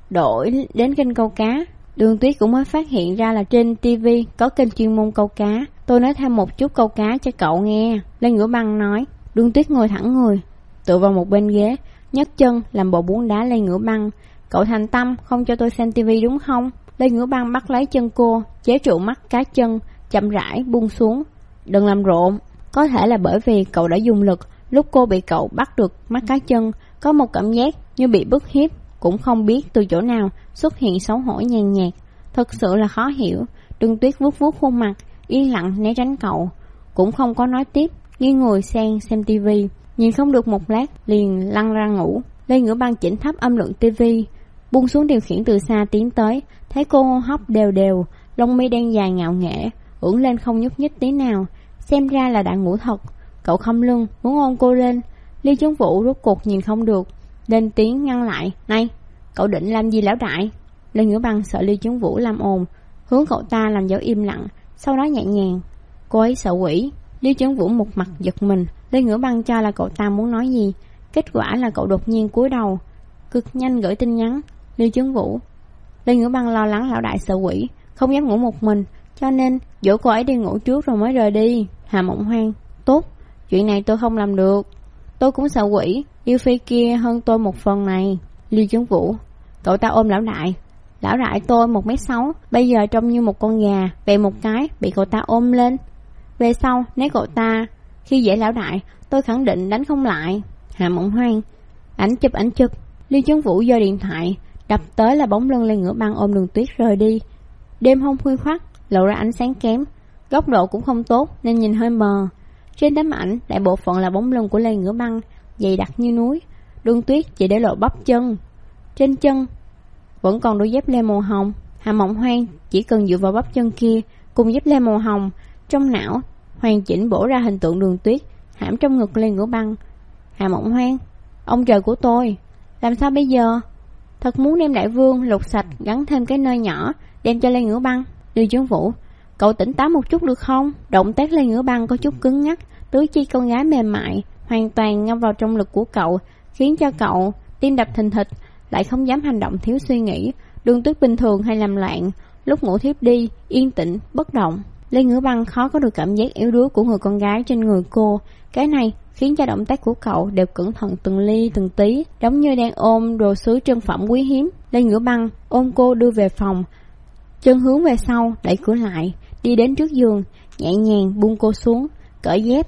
đổi đến kênh câu cá. Đường Tuyết cũng mới phát hiện ra là trên TV có kênh chuyên môn câu cá. Tôi nói thêm một chút câu cá cho cậu nghe, Lê Ngữ Băng nói. Đường Tuyết ngồi thẳng người, tựa vào một bên ghế, nhấc chân làm bộ muốn đá Lê Ngữ Băng. Cậu thành tâm không cho tôi xem TV đúng không? Lê Ngữ Băng bắt lấy chân cô, chế trụ mắt cá chân, chậm rãi buông xuống. Đừng làm rộn. Có thể là bởi vì cậu đã dùng lực, lúc cô bị cậu bắt được mắt cá chân, có một cảm giác như bị bức hiếp, cũng không biết từ chỗ nào xuất hiện xấu hổ nhàn nhạt. Thật sự là khó hiểu. Đường Tuyết vuốt vuốt khuôn mặt, yên lặng né tránh cậu, cũng không có nói tiếp, nghiêng người sang xem tivi. Nhìn không được một lát liền lăn ra ngủ. Lê Ngữ Băng chỉnh thấp âm lượng tivi, buông xuống điều khiển từ xa tiến tới, thấy cô hô hấp đều đều, lông mi đen dài ngạo nghễ, ưỡn lên không nhúc nhích tí nào, xem ra là đã ngủ thật. Cậu khom lưng muốn ôm cô lên. Liêu Chấn Vũ rốt cuộc nhìn không được, lên tiếng ngăn lại. Này, cậu định làm gì lão đại? Lê Ngữ Băng sợ Liêu Chấn Vũ làm ồn, hướng cậu ta làm dấu im lặng, sau đó nhẹ nhàng: Cô ấy sợ quỷ. Liêu Chấn Vũ một mặt giật mình. Lê Ngữ Băng cho là cậu ta muốn nói gì, kết quả là cậu đột nhiên cúi đầu, cực nhanh gửi tin nhắn. Liêu Chấn Vũ. Lê Ngữ Băng lo lắng lão đại sợ quỷ, không dám ngủ một mình, cho nên dỗ cô ấy đi ngủ trước rồi mới rời đi. Hạ Mộng Hoang. Tốt, chuyện này tôi không làm được. Tôi cũng sợ quỷ, yêu phi kia hơn tôi một phần này. Liêu Chấn Vũ. Cậu ta ôm lão đại. Lão đại tôi 1m6, bây giờ trông như một con gà, về một cái bị cậu ta ôm lên. Về sau nếu cậu ta khi dễ lão đại, tôi khẳng định đánh không lại. Hạ Mộng Hoang. Ảnh chụp. Liêu Chấn Vũ giơ điện thoại, đập tới là bóng lưng Lê Ngữ Băng ôm Đường Tuyết rời đi. Đêm hôm khuya khoắt, lộ ra ánh sáng kém, góc độ cũng không tốt nên nhìn hơi mờ. Trên tấm ảnh đại bộ phận là bóng lưng của Lê Ngữ Băng, dày đặc như núi. Đường Tuyết chỉ để lộ bắp chân, trên chân vẫn còn đôi dép lê màu hồng. Hạ Mộng Hoang chỉ cần dựa vào bắp chân kia cùng dép lê màu hồng, trong não hoàn chỉnh bổ ra hình tượng Đường Tuyết hãm trong ngực Lê Ngữ Băng. Hạ Mộng Hoang. Ông trời của tôi, làm sao bây giờ? Thật muốn đem đại vương lột sạch, gắn thêm cái nơi nhỏ đem cho Lê Ngữ Băng. Liêu Chấn Vũ. Cậu tỉnh táo một chút được không? Động tác Lê Ngữ Băng có chút cứng ngắc, tứ chi con gái mềm mại hoàn toàn ngâm vào trong lực của cậu, khiến cho cậu tim đập thình thịch, lại không dám hành động thiếu suy nghĩ. Đường Tuyết bình thường hay làm loạn, lúc ngủ thiếp đi, yên tĩnh, bất động. Lê Ngữ Băng khó có được cảm giác yếu đuối của người con gái trên người cô. Cái này khiến cho động tác của cậu đều cẩn thận từng ly từng tí, giống như đang ôm đồ sứ trân phẩm quý hiếm. Lê Ngữ Băng ôm cô đưa về phòng, chân hướng về sau, đẩy cửa lại, đi đến trước giường, nhẹ nhàng buông cô xuống, cởi dép,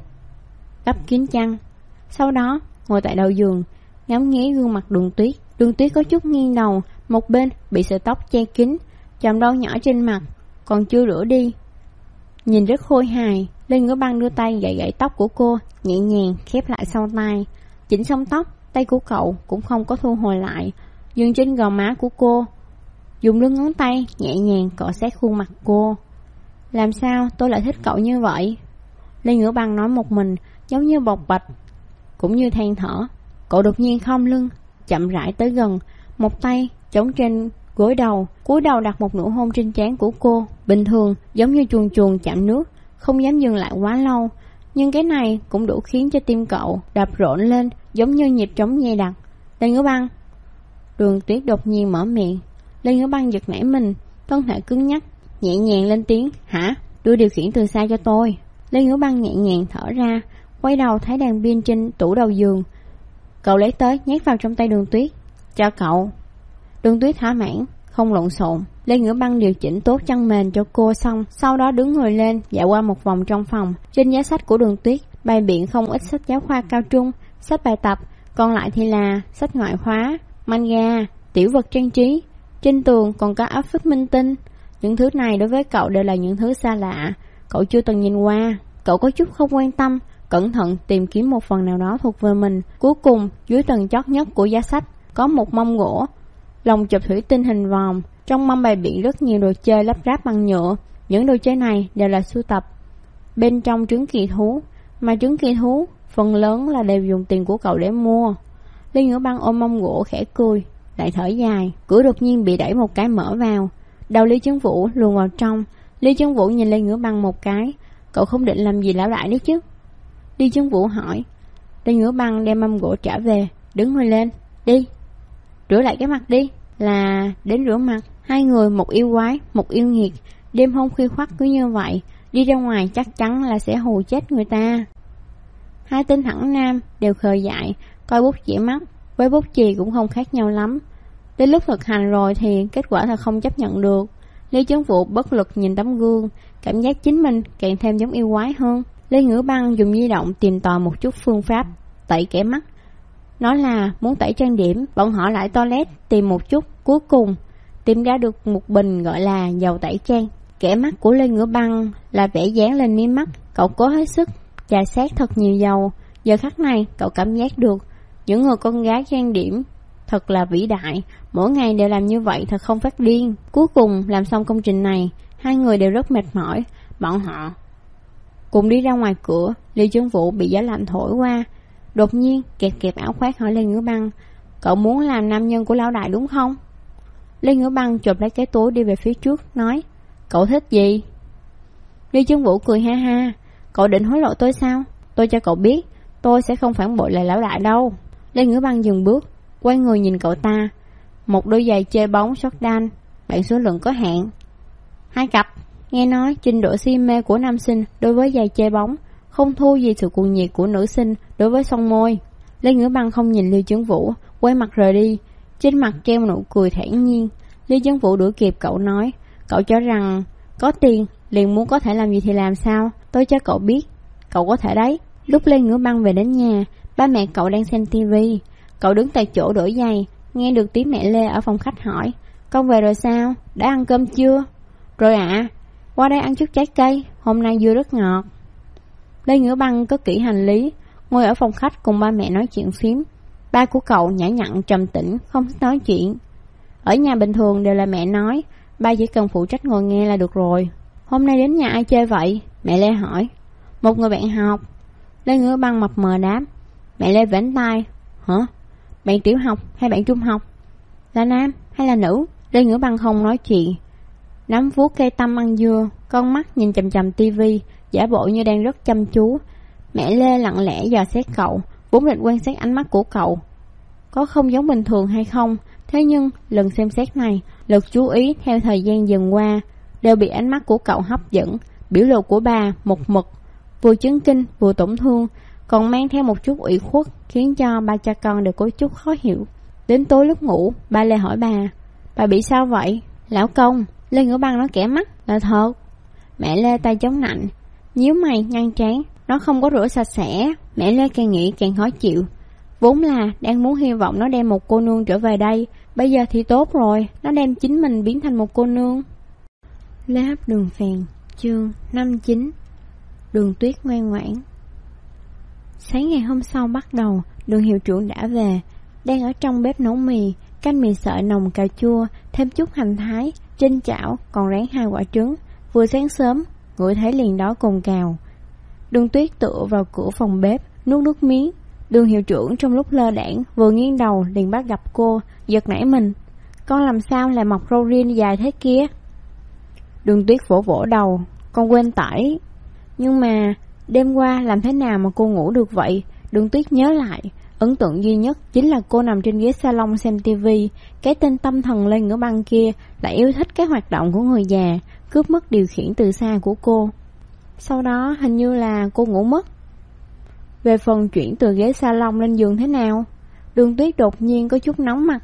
đắp kín chăn. Sau đó ngồi tại đầu giường, ngắm nghía gương mặt Đường Tuyết. Đường Tuyết có chút nghiêng đầu, một bên bị sợi tóc che kín, chòm râu nhỏ trên mặt còn chưa rửa đi, nhìn rất khôi hài. Lê Ngữ Băng đưa tay gậy gậy tóc của cô, nhẹ nhàng khép lại sau tai. Chỉnh xong tóc, tay của cậu cũng không có thu hồi lại, dừng trên gò má của cô, dùng lưng ngón tay nhẹ nhàng cọ sát khuôn mặt cô. Làm sao tôi lại thích cậu như vậy? Lê Ngữ Băng nói một mình, giống như bộc bạch, cũng như than thở. Cậu đột nhiên khom lưng, chậm rãi tới gần, một tay chống trên gối đầu, cúi đầu đặt một nụ hôn trên trán của cô. Bình thường giống như chuồn chuồn chạm nước, không dám dừng lại quá lâu, nhưng cái này cũng đủ khiến cho tim cậu đập rộn lên, giống như nhịp trống dày đặc. Lê Ngữ Băng. Đường Tuyết đột nhiên mở miệng. Lê Ngữ Băng giật nảy mình, thân thể cứng nhắc, nhẹ nhàng lên tiếng. Hả? Đưa điều khiển từ xa cho tôi. Lê Ngữ Băng nhẹ nhàng thở ra, quay đầu thấy đèn pin trên tủ đầu giường. Cậu lấy tới nhét vào trong tay Đường Tuyết. Cho cậu. Đường Tuyết thỏa mãn, không lộn xộn. Lê Ngữ Băng điều chỉnh tốt chăn mền cho cô xong, sau đó đứng người lên, dạo qua một vòng trong phòng. Trên giá sách của Đường Tuyết bày biện không ít sách giáo khoa cao trung, sách bài tập, còn lại thì là sách ngoại khóa, manga, tiểu vật trang trí. Trên tường còn có áp phích minh tinh. Những thứ này đối với cậu đều là những thứ xa lạ, cậu chưa từng nhìn qua. Cậu có chút không quan tâm, cẩn thận tìm kiếm một phần nào đó thuộc về mình. Cuối cùng, dưới tầng chót nhất của giá sách có một mâm gỗ, lồng chụp thủy tinh hình vòm. Trong mâm bày biện rất nhiều đồ chơi lắp ráp bằng nhựa. Những đồ chơi này đều là sưu tập bên trong trứng kỳ thú, mà trứng kỳ thú phần lớn là đều dùng tiền của cậu để mua. Lê Ngữ Băng ôm mâm gỗ khẽ cười, lại thở dài. Cửa đột nhiên bị đẩy một cái mở vào, đầu Lý Chấn Vũ luồn vào trong. Lý Chấn Vũ nhìn Lê Ngữ Băng một cái. Cậu không định làm gì lão đại đấy chứ? Lý Chấn Vũ hỏi. Lê Ngữ Băng đem mâm gỗ trả về, đứng người lên. Đi, rửa lại cái mặt đi. Là đến rửa mặt. Hai người, một yêu quái, một yêu nghiệt, đêm hôm khuya khoắt cứ như vậy, đi ra ngoài chắc chắn là sẽ hù chết người ta. Hai tên thẳng nam đều khờ dại, coi bút chỉ mắt với bút chì cũng không khác nhau lắm. Đến lúc thực hành rồi thì kết quả thật không chấp nhận được. Lý Chấn Vũ bất lực nhìn tấm gương, cảm giác chính mình càng thêm giống yêu quái hơn. Lê Ngữ Băng dùng di động tìm tòi một chút phương pháp tẩy kẻ mắt. Nói là muốn tẩy trang điểm. Bọn họ lại toilet tìm một chút, cuối cùng tìm ra được một bình gọi là dầu tẩy trang. Kẻ mắt của Lê Ngữ Băng là vẽ dán lên mí mắt. Cậu cố hết sức chà sát thật nhiều dầu. Giờ khắc này cậu cảm giác được những người con gái trang điểm thật là vĩ đại, mỗi ngày đều làm như vậy thật không phát điên. Cuối cùng làm xong công trình này, hai người đều rất mệt mỏi. Bọn họ cùng đi ra ngoài cửa. Lý Chấn Vũ bị gió lạnh thổi qua, đột nhiên kẹp áo khoác hỏi Lê Ngữ Băng. Cậu muốn làm nam nhân của lão đại đúng không? Lê Ngữ Băng chộp lấy cái túi đi về phía trước, nói. Cậu thích gì? Lý Chấn Vũ cười ha ha. Cậu định hối lộ tôi sao? Tôi cho cậu biết, tôi sẽ không phản bội lại lão đại đâu. Lê Ngữ Băng dừng bước, quay người nhìn cậu ta. Một đôi giày chơi bóng Jordan, bản số lượng có hạn, 2 cặp. Nghe nói trình độ si mê của nam sinh đối với giày chơi bóng không thua gì sự cuồng nhiệt của nữ sinh đối với son môi. Lê Ngữ Băng không nhìn Lý Chấn Vũ, quay mặt rời đi, trên mặt treo nụ cười thản nhiên. Lý Chấn Vũ đuổi kịp cậu nói. Cậu cho rằng có tiền liền muốn có thể làm gì thì làm sao? Tôi cho cậu biết, cậu có thể đấy. Lúc Lê Ngữ Băng về đến nhà, ba mẹ cậu đang xem tivi. Cậu đứng tại chỗ đổi giày, nghe được tiếng mẹ Lê ở phòng khách hỏi. Con về rồi sao? Đã ăn cơm chưa? Rồi ạ. Qua đây ăn chút trái cây, hôm nay dưa rất ngọt. Lê Ngữ Băng cất kỹ hành lý, ngồi ở phòng khách cùng ba mẹ nói chuyện phím. Ba của cậu nhã nhặn trầm tĩnh, không thích nói chuyện. Ở nhà bình thường đều là mẹ nói, ba chỉ cần phụ trách ngồi nghe là được rồi. Hôm nay đến nhà ai chơi vậy? Mẹ Lê hỏi. Một người bạn học. Lê Ngữ Băng mập mờ đáp. Mẹ Lê vểnh tai. Hả? Bạn tiểu học hay bạn trung học? Là nam hay là nữ? Lê Ngữ Băng không nói chuyện, nắm vuốt cây tăm ăn dưa, con mắt nhìn chằm chằm tivi, giả bộ như đang rất chăm chú. Mẹ Lê lặng lẽ dò xét cậu, vốn định quan sát ánh mắt của cậu có không giống bình thường hay không. Thế nhưng lần xem xét này, lực chú ý theo thời gian dần qua đều bị ánh mắt của cậu hấp dẫn. Biểu lộ của bà một mực, vừa chấn kinh vừa tổn thương, còn mang theo một chút ủy khuất, khiến cho ba cha con đều có chút khó hiểu. Đến tối lúc ngủ, ba Lê hỏi bà bị sao vậy? Lão công, Lê Ngữ Băng nói kẻ mắt. Là thật. Mẹ Lê tay chống nạnh, nhíu mày nhăn trán. Nó không có rửa sạch sẽ. Mẹ Lê càng nghĩ càng khó chịu. Vốn là đang muốn hy vọng nó đem một cô nương trở về đây, bây giờ thì tốt rồi, nó đem chính mình biến thành một cô nương. Lê Hấp Đường Phèn, chương 59. Đường Tuyết ngoan ngoãn. Sáng ngày hôm sau bắt đầu, Đường hiệu trưởng đã về, đang ở trong bếp nấu mì, canh mì sợi nồng cà chua, thêm chút hành thái, trên chảo còn rán 2 quả trứng. Vừa sáng sớm, ngửi thấy liền đói cồn cào. Đường Tuyết tựa vào cửa phòng bếp, nuốt nước miếng. Đường hiệu trưởng trong lúc lơ đãng vừa nghiêng đầu liền bắt gặp cô, giật nảy mình. Con làm sao lại mọc râu ria dài thế kia? Đường Tuyết vỗ vỗ đầu, con quên tỏi. Nhưng mà đêm qua làm thế nào mà cô ngủ được vậy? Đường Tuyết nhớ lại, ấn tượng duy nhất chính là cô nằm trên ghế salon xem tivi. Cái tên tâm thần Lê Ngữ Băng kia lại yêu thích cái hoạt động của người già, cướp mất điều khiển từ xa của cô. Sau đó hình như là cô ngủ mất. Về phần chuyển từ ghế salon lên giường thế nào, Đường Tuyết đột nhiên có chút nóng mặt,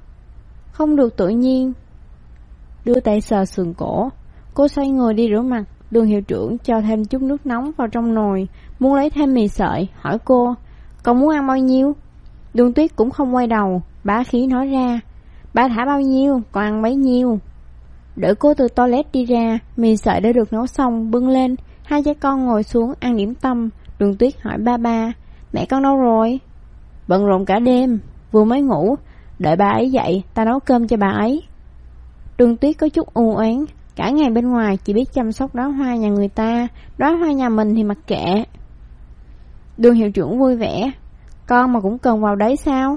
không được tự nhiên. Đưa tay sờ sườn cổ, cô xoay người đi rửa mặt. Đường hiệu trưởng cho thêm chút nước nóng vào trong nồi, muốn lấy thêm mì sợi, hỏi cô, con muốn ăn bao nhiêu? Đường Tuyết cũng không quay đầu, bá khí nói ra, ba thả bao nhiêu, con ăn bấy nhiêu. Đợi cô từ toilet đi ra, mì sợi đã được nấu xong, bưng lên. Hai cha con ngồi xuống ăn điểm tâm. Đường Tuyết hỏi ba, mẹ con đâu rồi? Bận rộn cả đêm, vừa mới ngủ, đợi bà ấy dậy, ta nấu cơm cho bà ấy. Đường Tuyết có chút u oán, cả ngày bên ngoài chỉ biết chăm sóc đóa hoa nhà người ta, đóa hoa nhà mình thì mặc kệ. Đường hiệu trưởng vui vẻ, con mà cũng cần vào đấy sao?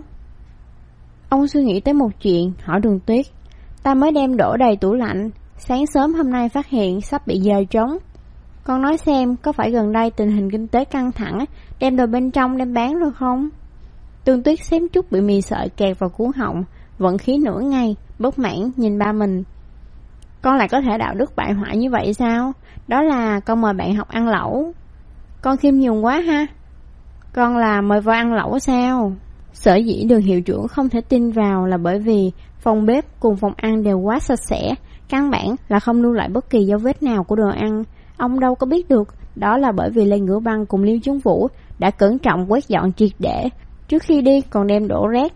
Ông suy nghĩ tới một chuyện, hỏi Đường Tuyết, ta mới đem đổ đầy tủ lạnh, sáng sớm hôm nay phát hiện sắp bị dời trống. Con nói xem, có phải gần đây tình hình kinh tế căng thẳng, đem đồ bên trong đem bán rồi không? Đường Tuyết xém chút bị mì sợi kẹt vào cuống họng, vận khí nửa ngày, bất mãn nhìn ba mình. Con lại có thể đạo đức bại hoại như vậy sao? Đó là con mời bạn học ăn lẩu. Con khiêm nhường quá ha. Con là mời vào ăn lẩu sao? Sở dĩ Đường hiệu trưởng không thể tin vào là bởi vì phòng bếp cùng phòng ăn đều quá sạch sẽ, căn bản là không lưu lại bất kỳ dấu vết nào của đồ ăn. Ông đâu có biết được, đó là bởi vì Lê Ngữ Băng cùng Liêu Chấn Vũ đã cẩn trọng quét dọn triệt để, trước khi đi còn đem đổ rác.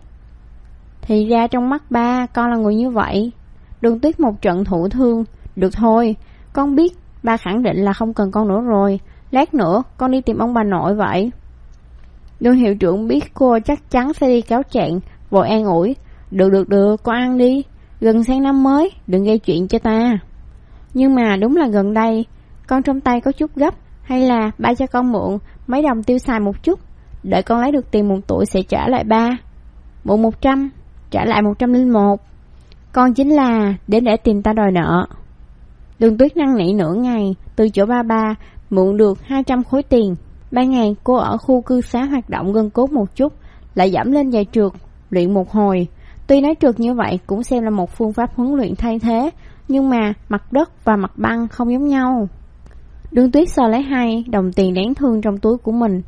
Thì ra trong mắt ba, con là người như vậy. Đường Tuyết một trận thụ thương. Được thôi, con biết ba khẳng định là không cần con nữa rồi, lát nữa con đi tìm ông bà nội vậy. Đường hiệu trưởng biết cô chắc chắn sẽ đi cáo trạng, vội an ủi, được, con ăn đi, gần sang năm mới, đừng gây chuyện cho ta. Nhưng mà đúng là gần đây, con trong tay có chút gấp, hay là ba cho con mượn mấy đồng tiêu xài một chút, đợi con lấy được tiền 1 tuổi sẽ trả lại ba. Mượn 100, trả lại 101. Con chính là đến để tìm ta đòi nợ. Đường Tuyết năn nỉ nửa ngày, từ chỗ ba mượn được 200 khối tiền. 3 ngày cô ở khu cư xá hoạt động gân cốt một chút, lại giảm lên giày trượt, luyện một hồi. Tuy nói trượt như vậy cũng xem là một phương pháp huấn luyện thay thế, nhưng mà mặt đất và mặt băng không giống nhau. Đường Tuyết sờ lấy 2 đồng tiền đáng thương trong túi của mình,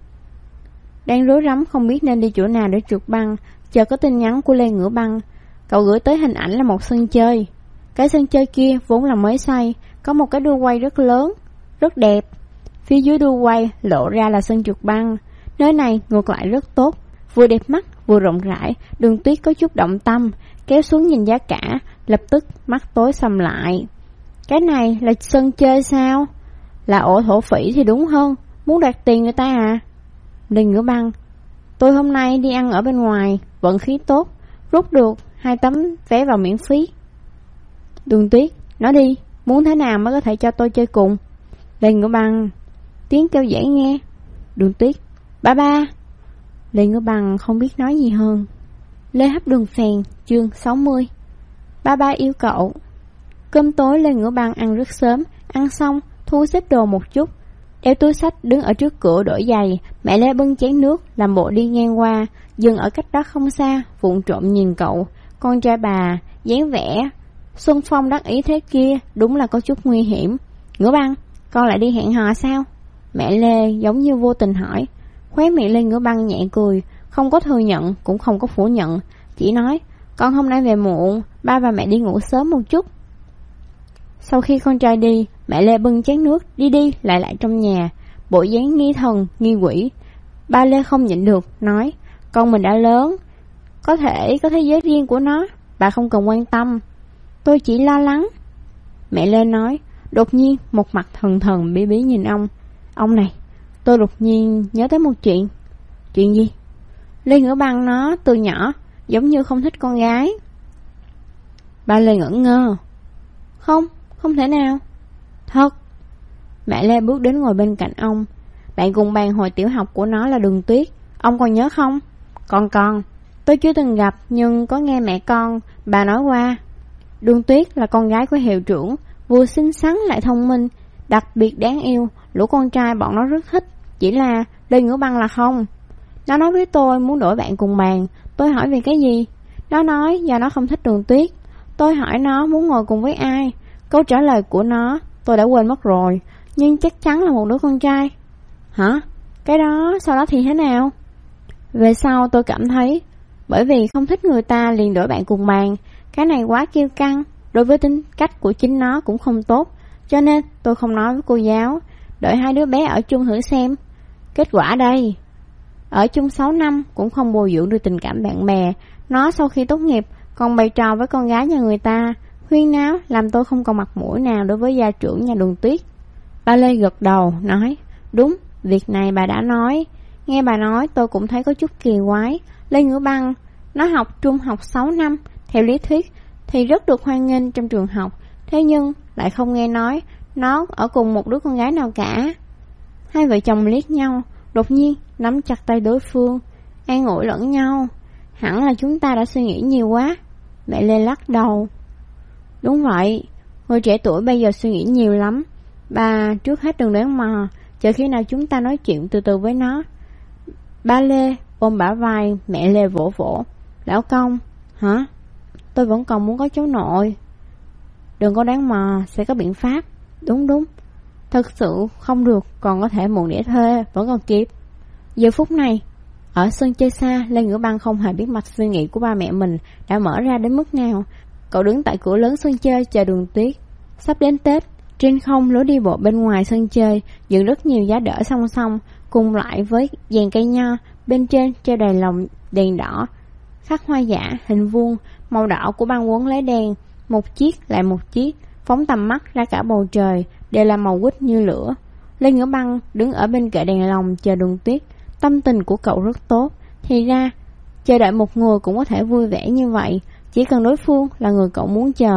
đang rối rắm không biết nên đi chỗ nào để trượt băng, chờ có tin nhắn của Lê Ngữ Băng. Cậu gửi tới hình ảnh là một sân chơi. Cái sân chơi kia vốn là mới xây, có một cái đu quay rất lớn, rất đẹp. Phía dưới đu quay lộ ra là sân trượt băng. Nơi này ngược lại rất tốt, vừa đẹp mắt vừa rộng rãi. Đường Tuyết có chút động tâm, kéo xuống nhìn giá cả, lập tức mắt tối sầm lại. Cái này là sân chơi sao? Là ổ thổ phỉ thì đúng hơn, muốn đoạt tiền người ta à? Lê Ngữ Băng, tôi hôm nay đi ăn ở bên ngoài, vận khí tốt, rút được 2 tấm vé vào miễn phí. Đường Tuyết, nói đi, muốn thế nào mới có thể cho tôi chơi cùng? Lê Ngữ Băng, tiếng kêu dễ nghe. Đường Tuyết, ba. Lê Ngữ Băng không biết nói gì hơn. Lê Hấp Đường Phèn, chương 60. Ba yêu cậu. Cơm tối Lê Ngữ Băng ăn rất sớm, ăn xong thu xếp đồ một chút, đeo túi xách đứng ở trước cửa đổi giày. Mẹ Lê bưng chén nước làm bộ đi ngang qua, dừng ở cách đó không xa, vụng trộm nhìn cậu. Con trai bà dáng vẻ xuân phong đắc ý thế kia, đúng là có chút nguy hiểm. Ngữ Băng, con lại đi hẹn hò sao? Mẹ Lê giống như vô tình hỏi. Khóe miệng Lê Ngữ Băng nhẹ cười, không có thừa nhận cũng không có phủ nhận, chỉ nói con hôm nay về muộn, ba và mẹ đi ngủ sớm một chút. Sau khi con trai đi, mẹ Lê bưng chén nước đi lại trong nhà, bộ dáng nghi thần nghi quỷ. Ba Lê không nhịn được, nói con mình đã lớn, có thể có thế giới riêng của nó, bà không cần quan tâm, tôi chỉ lo lắng. Mẹ Lê nói, đột nhiên một mặt thần bí nhìn ông. Ông này, tôi đột nhiên nhớ tới một chuyện. Chuyện gì? Lê Ngữ Băng nó từ nhỏ giống như không thích con gái. Ba Lê ngẩn ngơ. Không thể nào. Thật. Mẹ Lê bước đến ngồi bên cạnh ông. bạn cùng bàn hồi tiểu học của nó là Đường Tuyết. Ông còn nhớ không? Còn. Tôi chưa từng gặp nhưng có nghe mẹ bà nói qua. Đường Tuyết là con gái của hiệu trưởng, vừa xinh xắn lại thông minh, đặc biệt đáng yêu. Lũ con trai bọn nó rất thích. Chỉ là Lê Ngữ Băng là không. Nó nói với tôi muốn đổi bạn cùng bàn. Tôi hỏi vì cái gì? Nó nói do nó không thích Đường Tuyết. Tôi hỏi nó muốn ngồi cùng với ai. Câu trả lời của nó tôi đã quên mất rồi, nhưng chắc chắn là một đứa con trai. Hả? Cái đó sau đó thì thế nào? Về sau tôi cảm thấy bởi vì không thích người ta liền đổi bạn cùng bàn, cái này quá kiêu căng, đối với tính cách của chính nó cũng không tốt, cho nên tôi không nói với cô giáo, đợi hai đứa bé ở chung thử xem. Kết quả đây, ở chung 6 năm cũng không bồi dưỡng được tình cảm bạn bè. Nó sau khi tốt nghiệp còn bày trò với con gái nhà người ta, huyên náo làm tôi không còn mặt mũi nào đối với gia trưởng nhà Đường Tuyết. Ba Lê gật đầu nói, đúng, việc này bà đã nói. Nghe bà nói tôi cũng thấy có chút kỳ quái. Lê Ngữ Băng, nó học trung học 6 năm, theo lý thuyết thì rất được hoan nghênh trong trường học, thế nhưng lại không nghe nói nó ở cùng một đứa con gái nào cả. Hai vợ chồng liếc nhau, đột nhiên nắm chặt tay đối phương, an ủi lẫn nhau. Hẳn là chúng ta đã suy nghĩ nhiều quá. Mẹ Lê lắc đầu. Đúng vậy, người trẻ tuổi bây giờ suy nghĩ nhiều lắm. Bà trước hết đừng đoán mò, chờ khi nào chúng ta nói chuyện từ từ với nó. Ba Lê ôm bả vai mẹ Lê vỗ vỗ. Lão công, hả? Tôi vẫn còn muốn có cháu nội. Đừng có đoán mò, sẽ có biện pháp. Đúng, thật sự không được còn có thể mượn để thuê, vẫn còn kịp. Giờ phút này ở sân chơi xa, Lê Ngữ Băng không hề biết mạch suy nghĩ của ba mẹ mình đã mở ra đến mức nào. Cậu đứng tại cửa lớn sân chơi chờ Đường Tuyết. Sắp đến Tết, trên không lối đi bộ bên ngoài sân chơi dựng rất nhiều giá đỡ song song, cùng lại với dàn cây nho, bên trên treo đầy lồng đèn đỏ khắc hoa giả hình vuông màu đỏ của băng quấn lấy đèn, một chiếc lại một chiếc phóng tầm mắt ra cả bầu trời, đều là màu quýt như lửa. Lê Ngữ Băng đứng ở bên kệ đèn lồng chờ Đường Tuyết. Tâm tình của cậu rất tốt. Thì ra chờ đợi một người cũng có thể vui vẻ như vậy, chỉ cần đối phương là người cậu muốn chờ.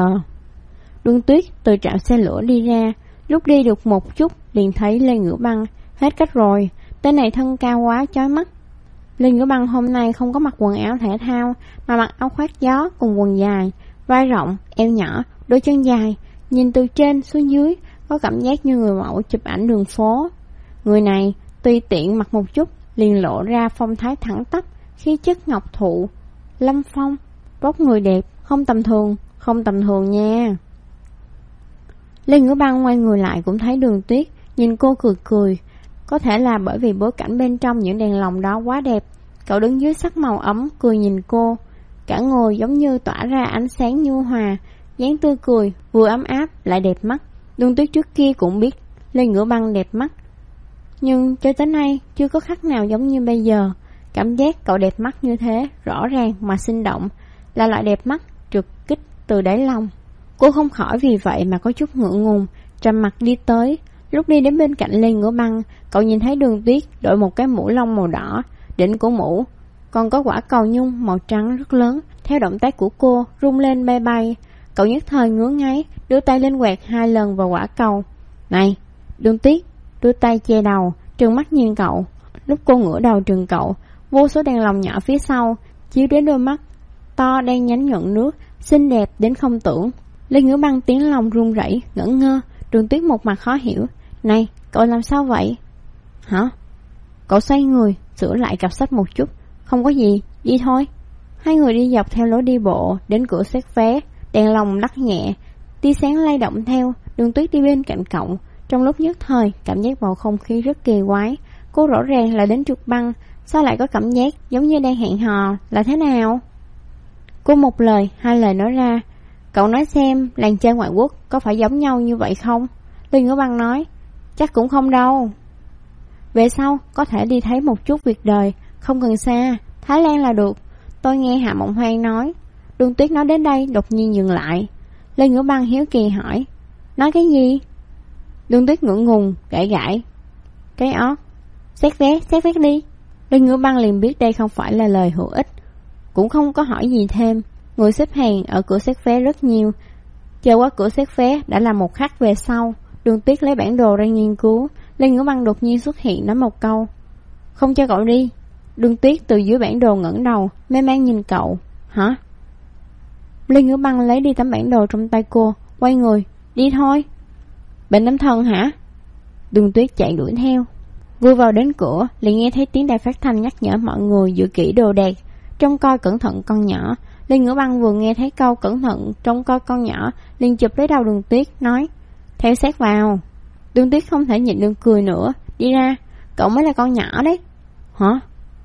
Đường Tuyết từ trạm xe lửa đi ra, lúc đi được một chút liền thấy Lê Ngữ Băng. Hết cách rồi, tên này thân cao quá chói mắt. Lê Ngữ Băng hôm nay không có mặc quần áo thể thao, mà mặc áo khoác gió cùng quần dài, vai rộng, eo nhỏ, đôi chân dài. Nhìn từ trên xuống dưới có cảm giác như người mẫu chụp ảnh đường phố. Người này tùy tiện mặc một chút liền lộ ra phong thái thẳng tắp, khí chất ngọc thụ lâm phong, vóc người đẹp, không tầm thường nha. Lê Ngữ Băng quay người lại cũng thấy Đường Tuyết, nhìn cô cười. Có thể là bởi vì bối cảnh bên trong những đèn lồng đó quá đẹp. Cậu đứng dưới sắc màu ấm cười nhìn cô, cả người giống như tỏa ra ánh sáng nhu hòa, dáng tươi cười vừa ấm áp lại đẹp mắt. Đường Tuyết trước kia cũng biết Lê Ngữ Băng đẹp mắt, nhưng cho tới nay chưa có khắc nào giống như bây giờ. Cảm giác cậu đẹp mắt như thế, rõ ràng mà sinh động, là loại đẹp mắt trực kích từ đáy lòng. Cô không khỏi vì vậy mà có chút ngượng ngùng, trầm mặt đi tới. Lúc đi đến bên cạnh Lê Ngữ Băng, cậu nhìn thấy Đường Tuyết đội một cái mũ lông màu đỏ, đỉnh của mũ còn có quả cầu nhung màu trắng rất lớn. Theo động tác của cô rung lên bay bay, cậu nhất thời ngứa ngáy, đưa tay lên quẹt 2 lần vào quả cầu. Này, Đường Tuyết đưa tay che đầu, trừng mắt nhìn cậu. Lúc cô ngửa đầu trừng cậu, vô số đèn lồng nhỏ phía sau chiếu đến đôi mắt to đen nhánh nhuận nước, xinh đẹp đến không tưởng. Lê Ngữ Băng tiếng lòng run rẩy, ngẩn ngơ. Đường Tuyết một mặt khó hiểu. Này, cậu làm sao vậy? Hả? Cậu xoay người, sửa lại cặp sách một chút. Không có gì, đi thôi. Hai người đi dọc theo lối đi bộ, đến cửa xét vé. Đèn lồng lắc nhẹ, tia sáng lay động theo. Đường Tuyết đi bên cạnh cậu. Trong lúc nhất thời, cảm giác bầu không khí rất kỳ quái. Cô rõ ràng là đến trượt băng, sao lại có cảm giác giống như đang hẹn hò, là thế nào? Cô một lời, hai lời nói ra. Cậu nói xem, làng chơi ngoại quốc có phải giống nhau như vậy không? Lê Ngữ Băng nói, chắc cũng không đâu. Về sau, có thể đi thấy một chút việc đời, không cần xa, Thái Lan là được. Tôi nghe Hạ Mộng Hoang nói. Đường Tuyết nói đến đây, đột nhiên dừng lại. Lê Ngữ Băng hiếu kỳ hỏi, nói cái gì? Đường Tuyết ngượng ngùng, gãi cái ót. Xét vé đi. Lê Ngữ Băng liền biết đây không phải là lời hữu ích, cũng không có hỏi gì thêm. Người xếp hàng ở cửa xét vé rất nhiều. Chờ qua cửa xét vé đã là một khắc về sau. Đường Tuyết lấy bản đồ ra nghiên cứu, Lê Ngữ Băng đột nhiên xuất hiện nói một câu: "Không cho cậu đi." Đường Tuyết từ dưới bản đồ ngẩng đầu, mê man nhìn cậu. "Hả?" Lê Ngữ Băng lấy đi tấm bản đồ trong tay cô, quay người: "Đi thôi." "Bệnh tâm thần hả?" Đường Tuyết chạy đuổi theo. Vừa vào đến cửa, liền nghe thấy tiếng đài phát thanh nhắc nhở mọi người giữ kỹ đồ đạc, trông coi cẩn thận con nhỏ. Lê Ngữ Băng vừa nghe thấy câu cẩn thận trông coi con nhỏ, liền chụp lấy đầu Đường Tuyết, nói: "Theo sát vào." Đường Tuyết không thể nhịn được cười nữa, đi ra: "Cậu mới là con nhỏ đấy." "Hả?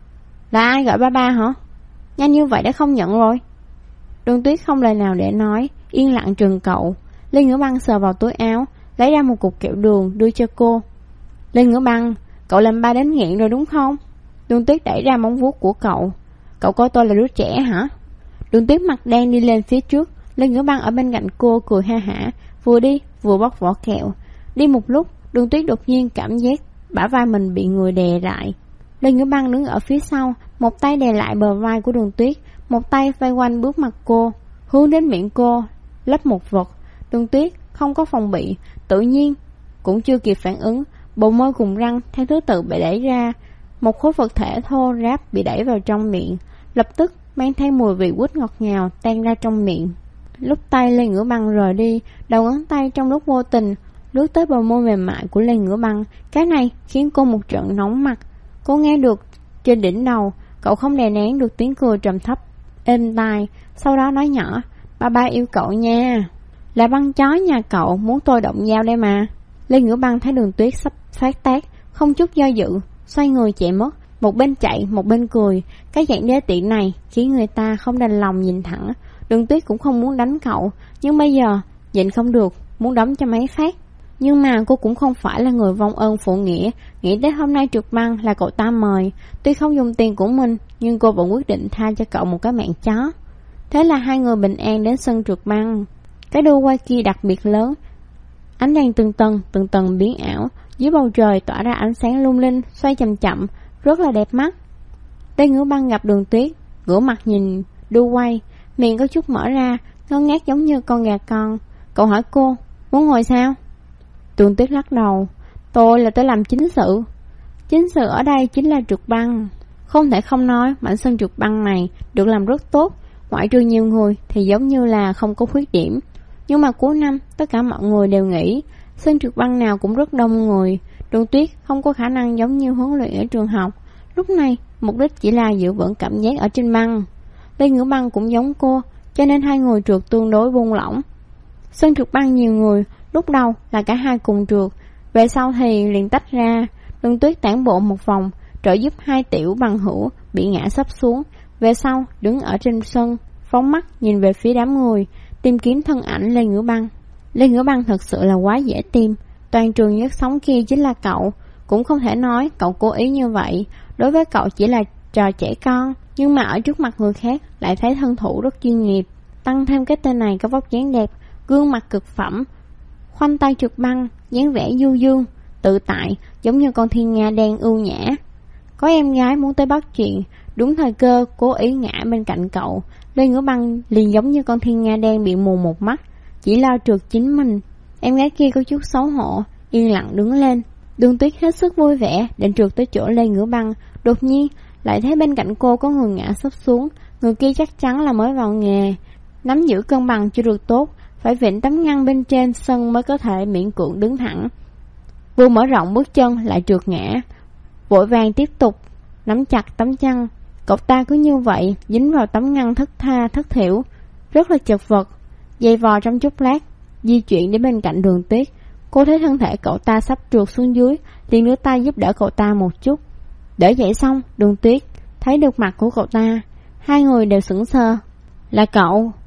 Là ai gọi ba hả? Nhanh như vậy đã không nhận rồi." Đường Tuyết không lời nào để nói, yên lặng trừng cậu. Lê Ngữ Băng sờ vào túi áo, lấy ra một cục kẹo đường đưa cho cô. "Lê Ngữ Băng, cậu làm ba đến nghiện rồi đúng không?" Đường Tuyết đẩy ra móng vuốt của cậu. "Cậu coi tôi là đứa trẻ hả?" Đường Tuyết mặt đen đi lên phía trước. Lê Ngữ Băng ở bên cạnh cô cười ha hả, vừa đi vừa bóc vỏ kẹo. Đi một lúc, Đường Tuyết đột nhiên cảm giác bả vai mình bị người đè lại. Lê Ngữ Băng đứng ở phía sau, một tay đè lại bờ vai của Đường Tuyết, một tay vây quanh bước mặt cô, hướng đến miệng cô lấp một vật. Đường Tuyết không có phòng bị, tự nhiên cũng chưa kịp phản ứng, bộ môi cùng răng theo thứ tự bị đẩy ra, một khối vật thể thô ráp bị đẩy vào trong miệng, lập tức mang theo mùi vị quýt ngọt ngào tan ra trong miệng. Lúc tay Lê Ngữ Băng rời đi, đầu ngón tay trong lúc vô tình lướt tới bờ môi mềm mại của Lê Ngữ Băng. Cái này khiến cô một trận nóng mặt. Cô nghe được trên đỉnh đầu cậu không đè nén được tiếng cười trầm thấp êm tai, sau đó nói nhỏ: "Ba yêu cậu nha." "Là Băng chó nhà cậu muốn tôi động dao đây mà." Lê Ngữ Băng thấy Đường Tuyết sắp phát tác, không chút do dự xoay người chạy mất, một bên chạy một bên cười. Cái dạng đê tiện này khiến người ta không đành lòng nhìn thẳng. Đường Tuyết cũng không muốn đánh cậu, nhưng bây giờ nhịn không được, muốn đấm cho mấy phát. Nhưng mà cô cũng không phải là người vong ơn phụ nghĩa. Nghĩ tới hôm nay Trượt Băng là cậu ta mời, tuy không dùng tiền của mình, nhưng cô vẫn quyết định tha cho cậu một cái mạng chó. Thế là hai người bình an đến sân trượt băng. Cái đu quay kia đặc biệt lớn, ánh đèn từng tầng biến ảo, dưới bầu trời tỏa ra ánh sáng lung linh, xoay chậm chậm, rất là đẹp mắt. Lê Ngữ Băng gặp Đường Tuyết, ngửa mặt nhìn đu quay, miệng có chút mở ra, ngơ ngác giống như con gà con. Cậu hỏi cô: "Muốn ngồi sao?" Đường Tuyết lắc đầu: "Tôi là tới làm chính sự." Chính sự ở đây chính là trượt băng. Không thể không nói, mảnh sân trượt băng này được làm rất tốt, ngoại trừ nhiều người thì giống như là không có khuyết điểm. Nhưng mà cuối năm, tất cả mọi người đều nghĩ sân trượt băng nào cũng rất đông người. Đường Tuyết không có khả năng giống như huấn luyện ở trường học. Lúc này, mục đích chỉ là giữ vững cảm giác ở trên băng. Lê Ngữ Băng cũng giống cô, cho nên hai người trượt tương đối buông lỏng. Sân trượt băng nhiều người, lúc đầu là cả hai cùng trượt, về sau thì liền tách ra. Đường Tuyết tản bộ một vòng, trợ giúp hai tiểu bằng hữu bị ngã sấp xuống. Về sau đứng ở trên sân, phóng mắt nhìn về phía đám người, tìm kiếm thân ảnh Lê Ngữ Băng. Lê Ngữ Băng thật sự là quá dễ tìm. Toàn trường nhất sống kia chính là cậu. Cũng không thể nói cậu cố ý như vậy, đối với cậu chỉ là trò trẻ con, nhưng mà ở trước mặt người khác lại thấy thân thủ rất chuyên nghiệp. Tăng thêm cái tên này có vóc dáng đẹp, gương mặt cực phẩm, khoanh tay trượt băng, dáng vẻ du dương, tự tại, giống như con thiên nga đen ưu nhã. Có em gái muốn tới bắt chuyện, đúng thời cơ cố ý ngã bên cạnh cậu. Lê Ngữ Băng liền giống như con thiên nga đen bị mù một mắt, chỉ lo trượt chính mình. Em gái kia có chút xấu hổ, yên lặng đứng lên. Đường Tuyết hết sức vui vẻ định trượt tới chỗ Lê Ngữ Băng, đột nhiên lại thấy bên cạnh cô có người ngã sấp xuống. Người kia chắc chắn là mới vào nghề, nắm giữ cân bằng chưa được tốt, phải vịn tấm ngăn bên trên sân mới có thể miễn cưỡng đứng thẳng. Vừa mở rộng bước chân lại trượt ngã, vội vàng tiếp tục nắm chặt tấm chăn. Cậu ta cứ như vậy dính vào tấm ngăn thất tha thất thiểu, rất là chật vật. Giày vò trong chốc lát, di chuyển đến bên cạnh Đường Tuyết. Cô thấy thân thể cậu ta sắp trượt xuống dưới, liền đưa tay giúp đỡ cậu ta một chút. Đỡ dậy xong, Đường Tuyết thấy được mặt của cậu ta, hai người đều sững sờ. Là cậu?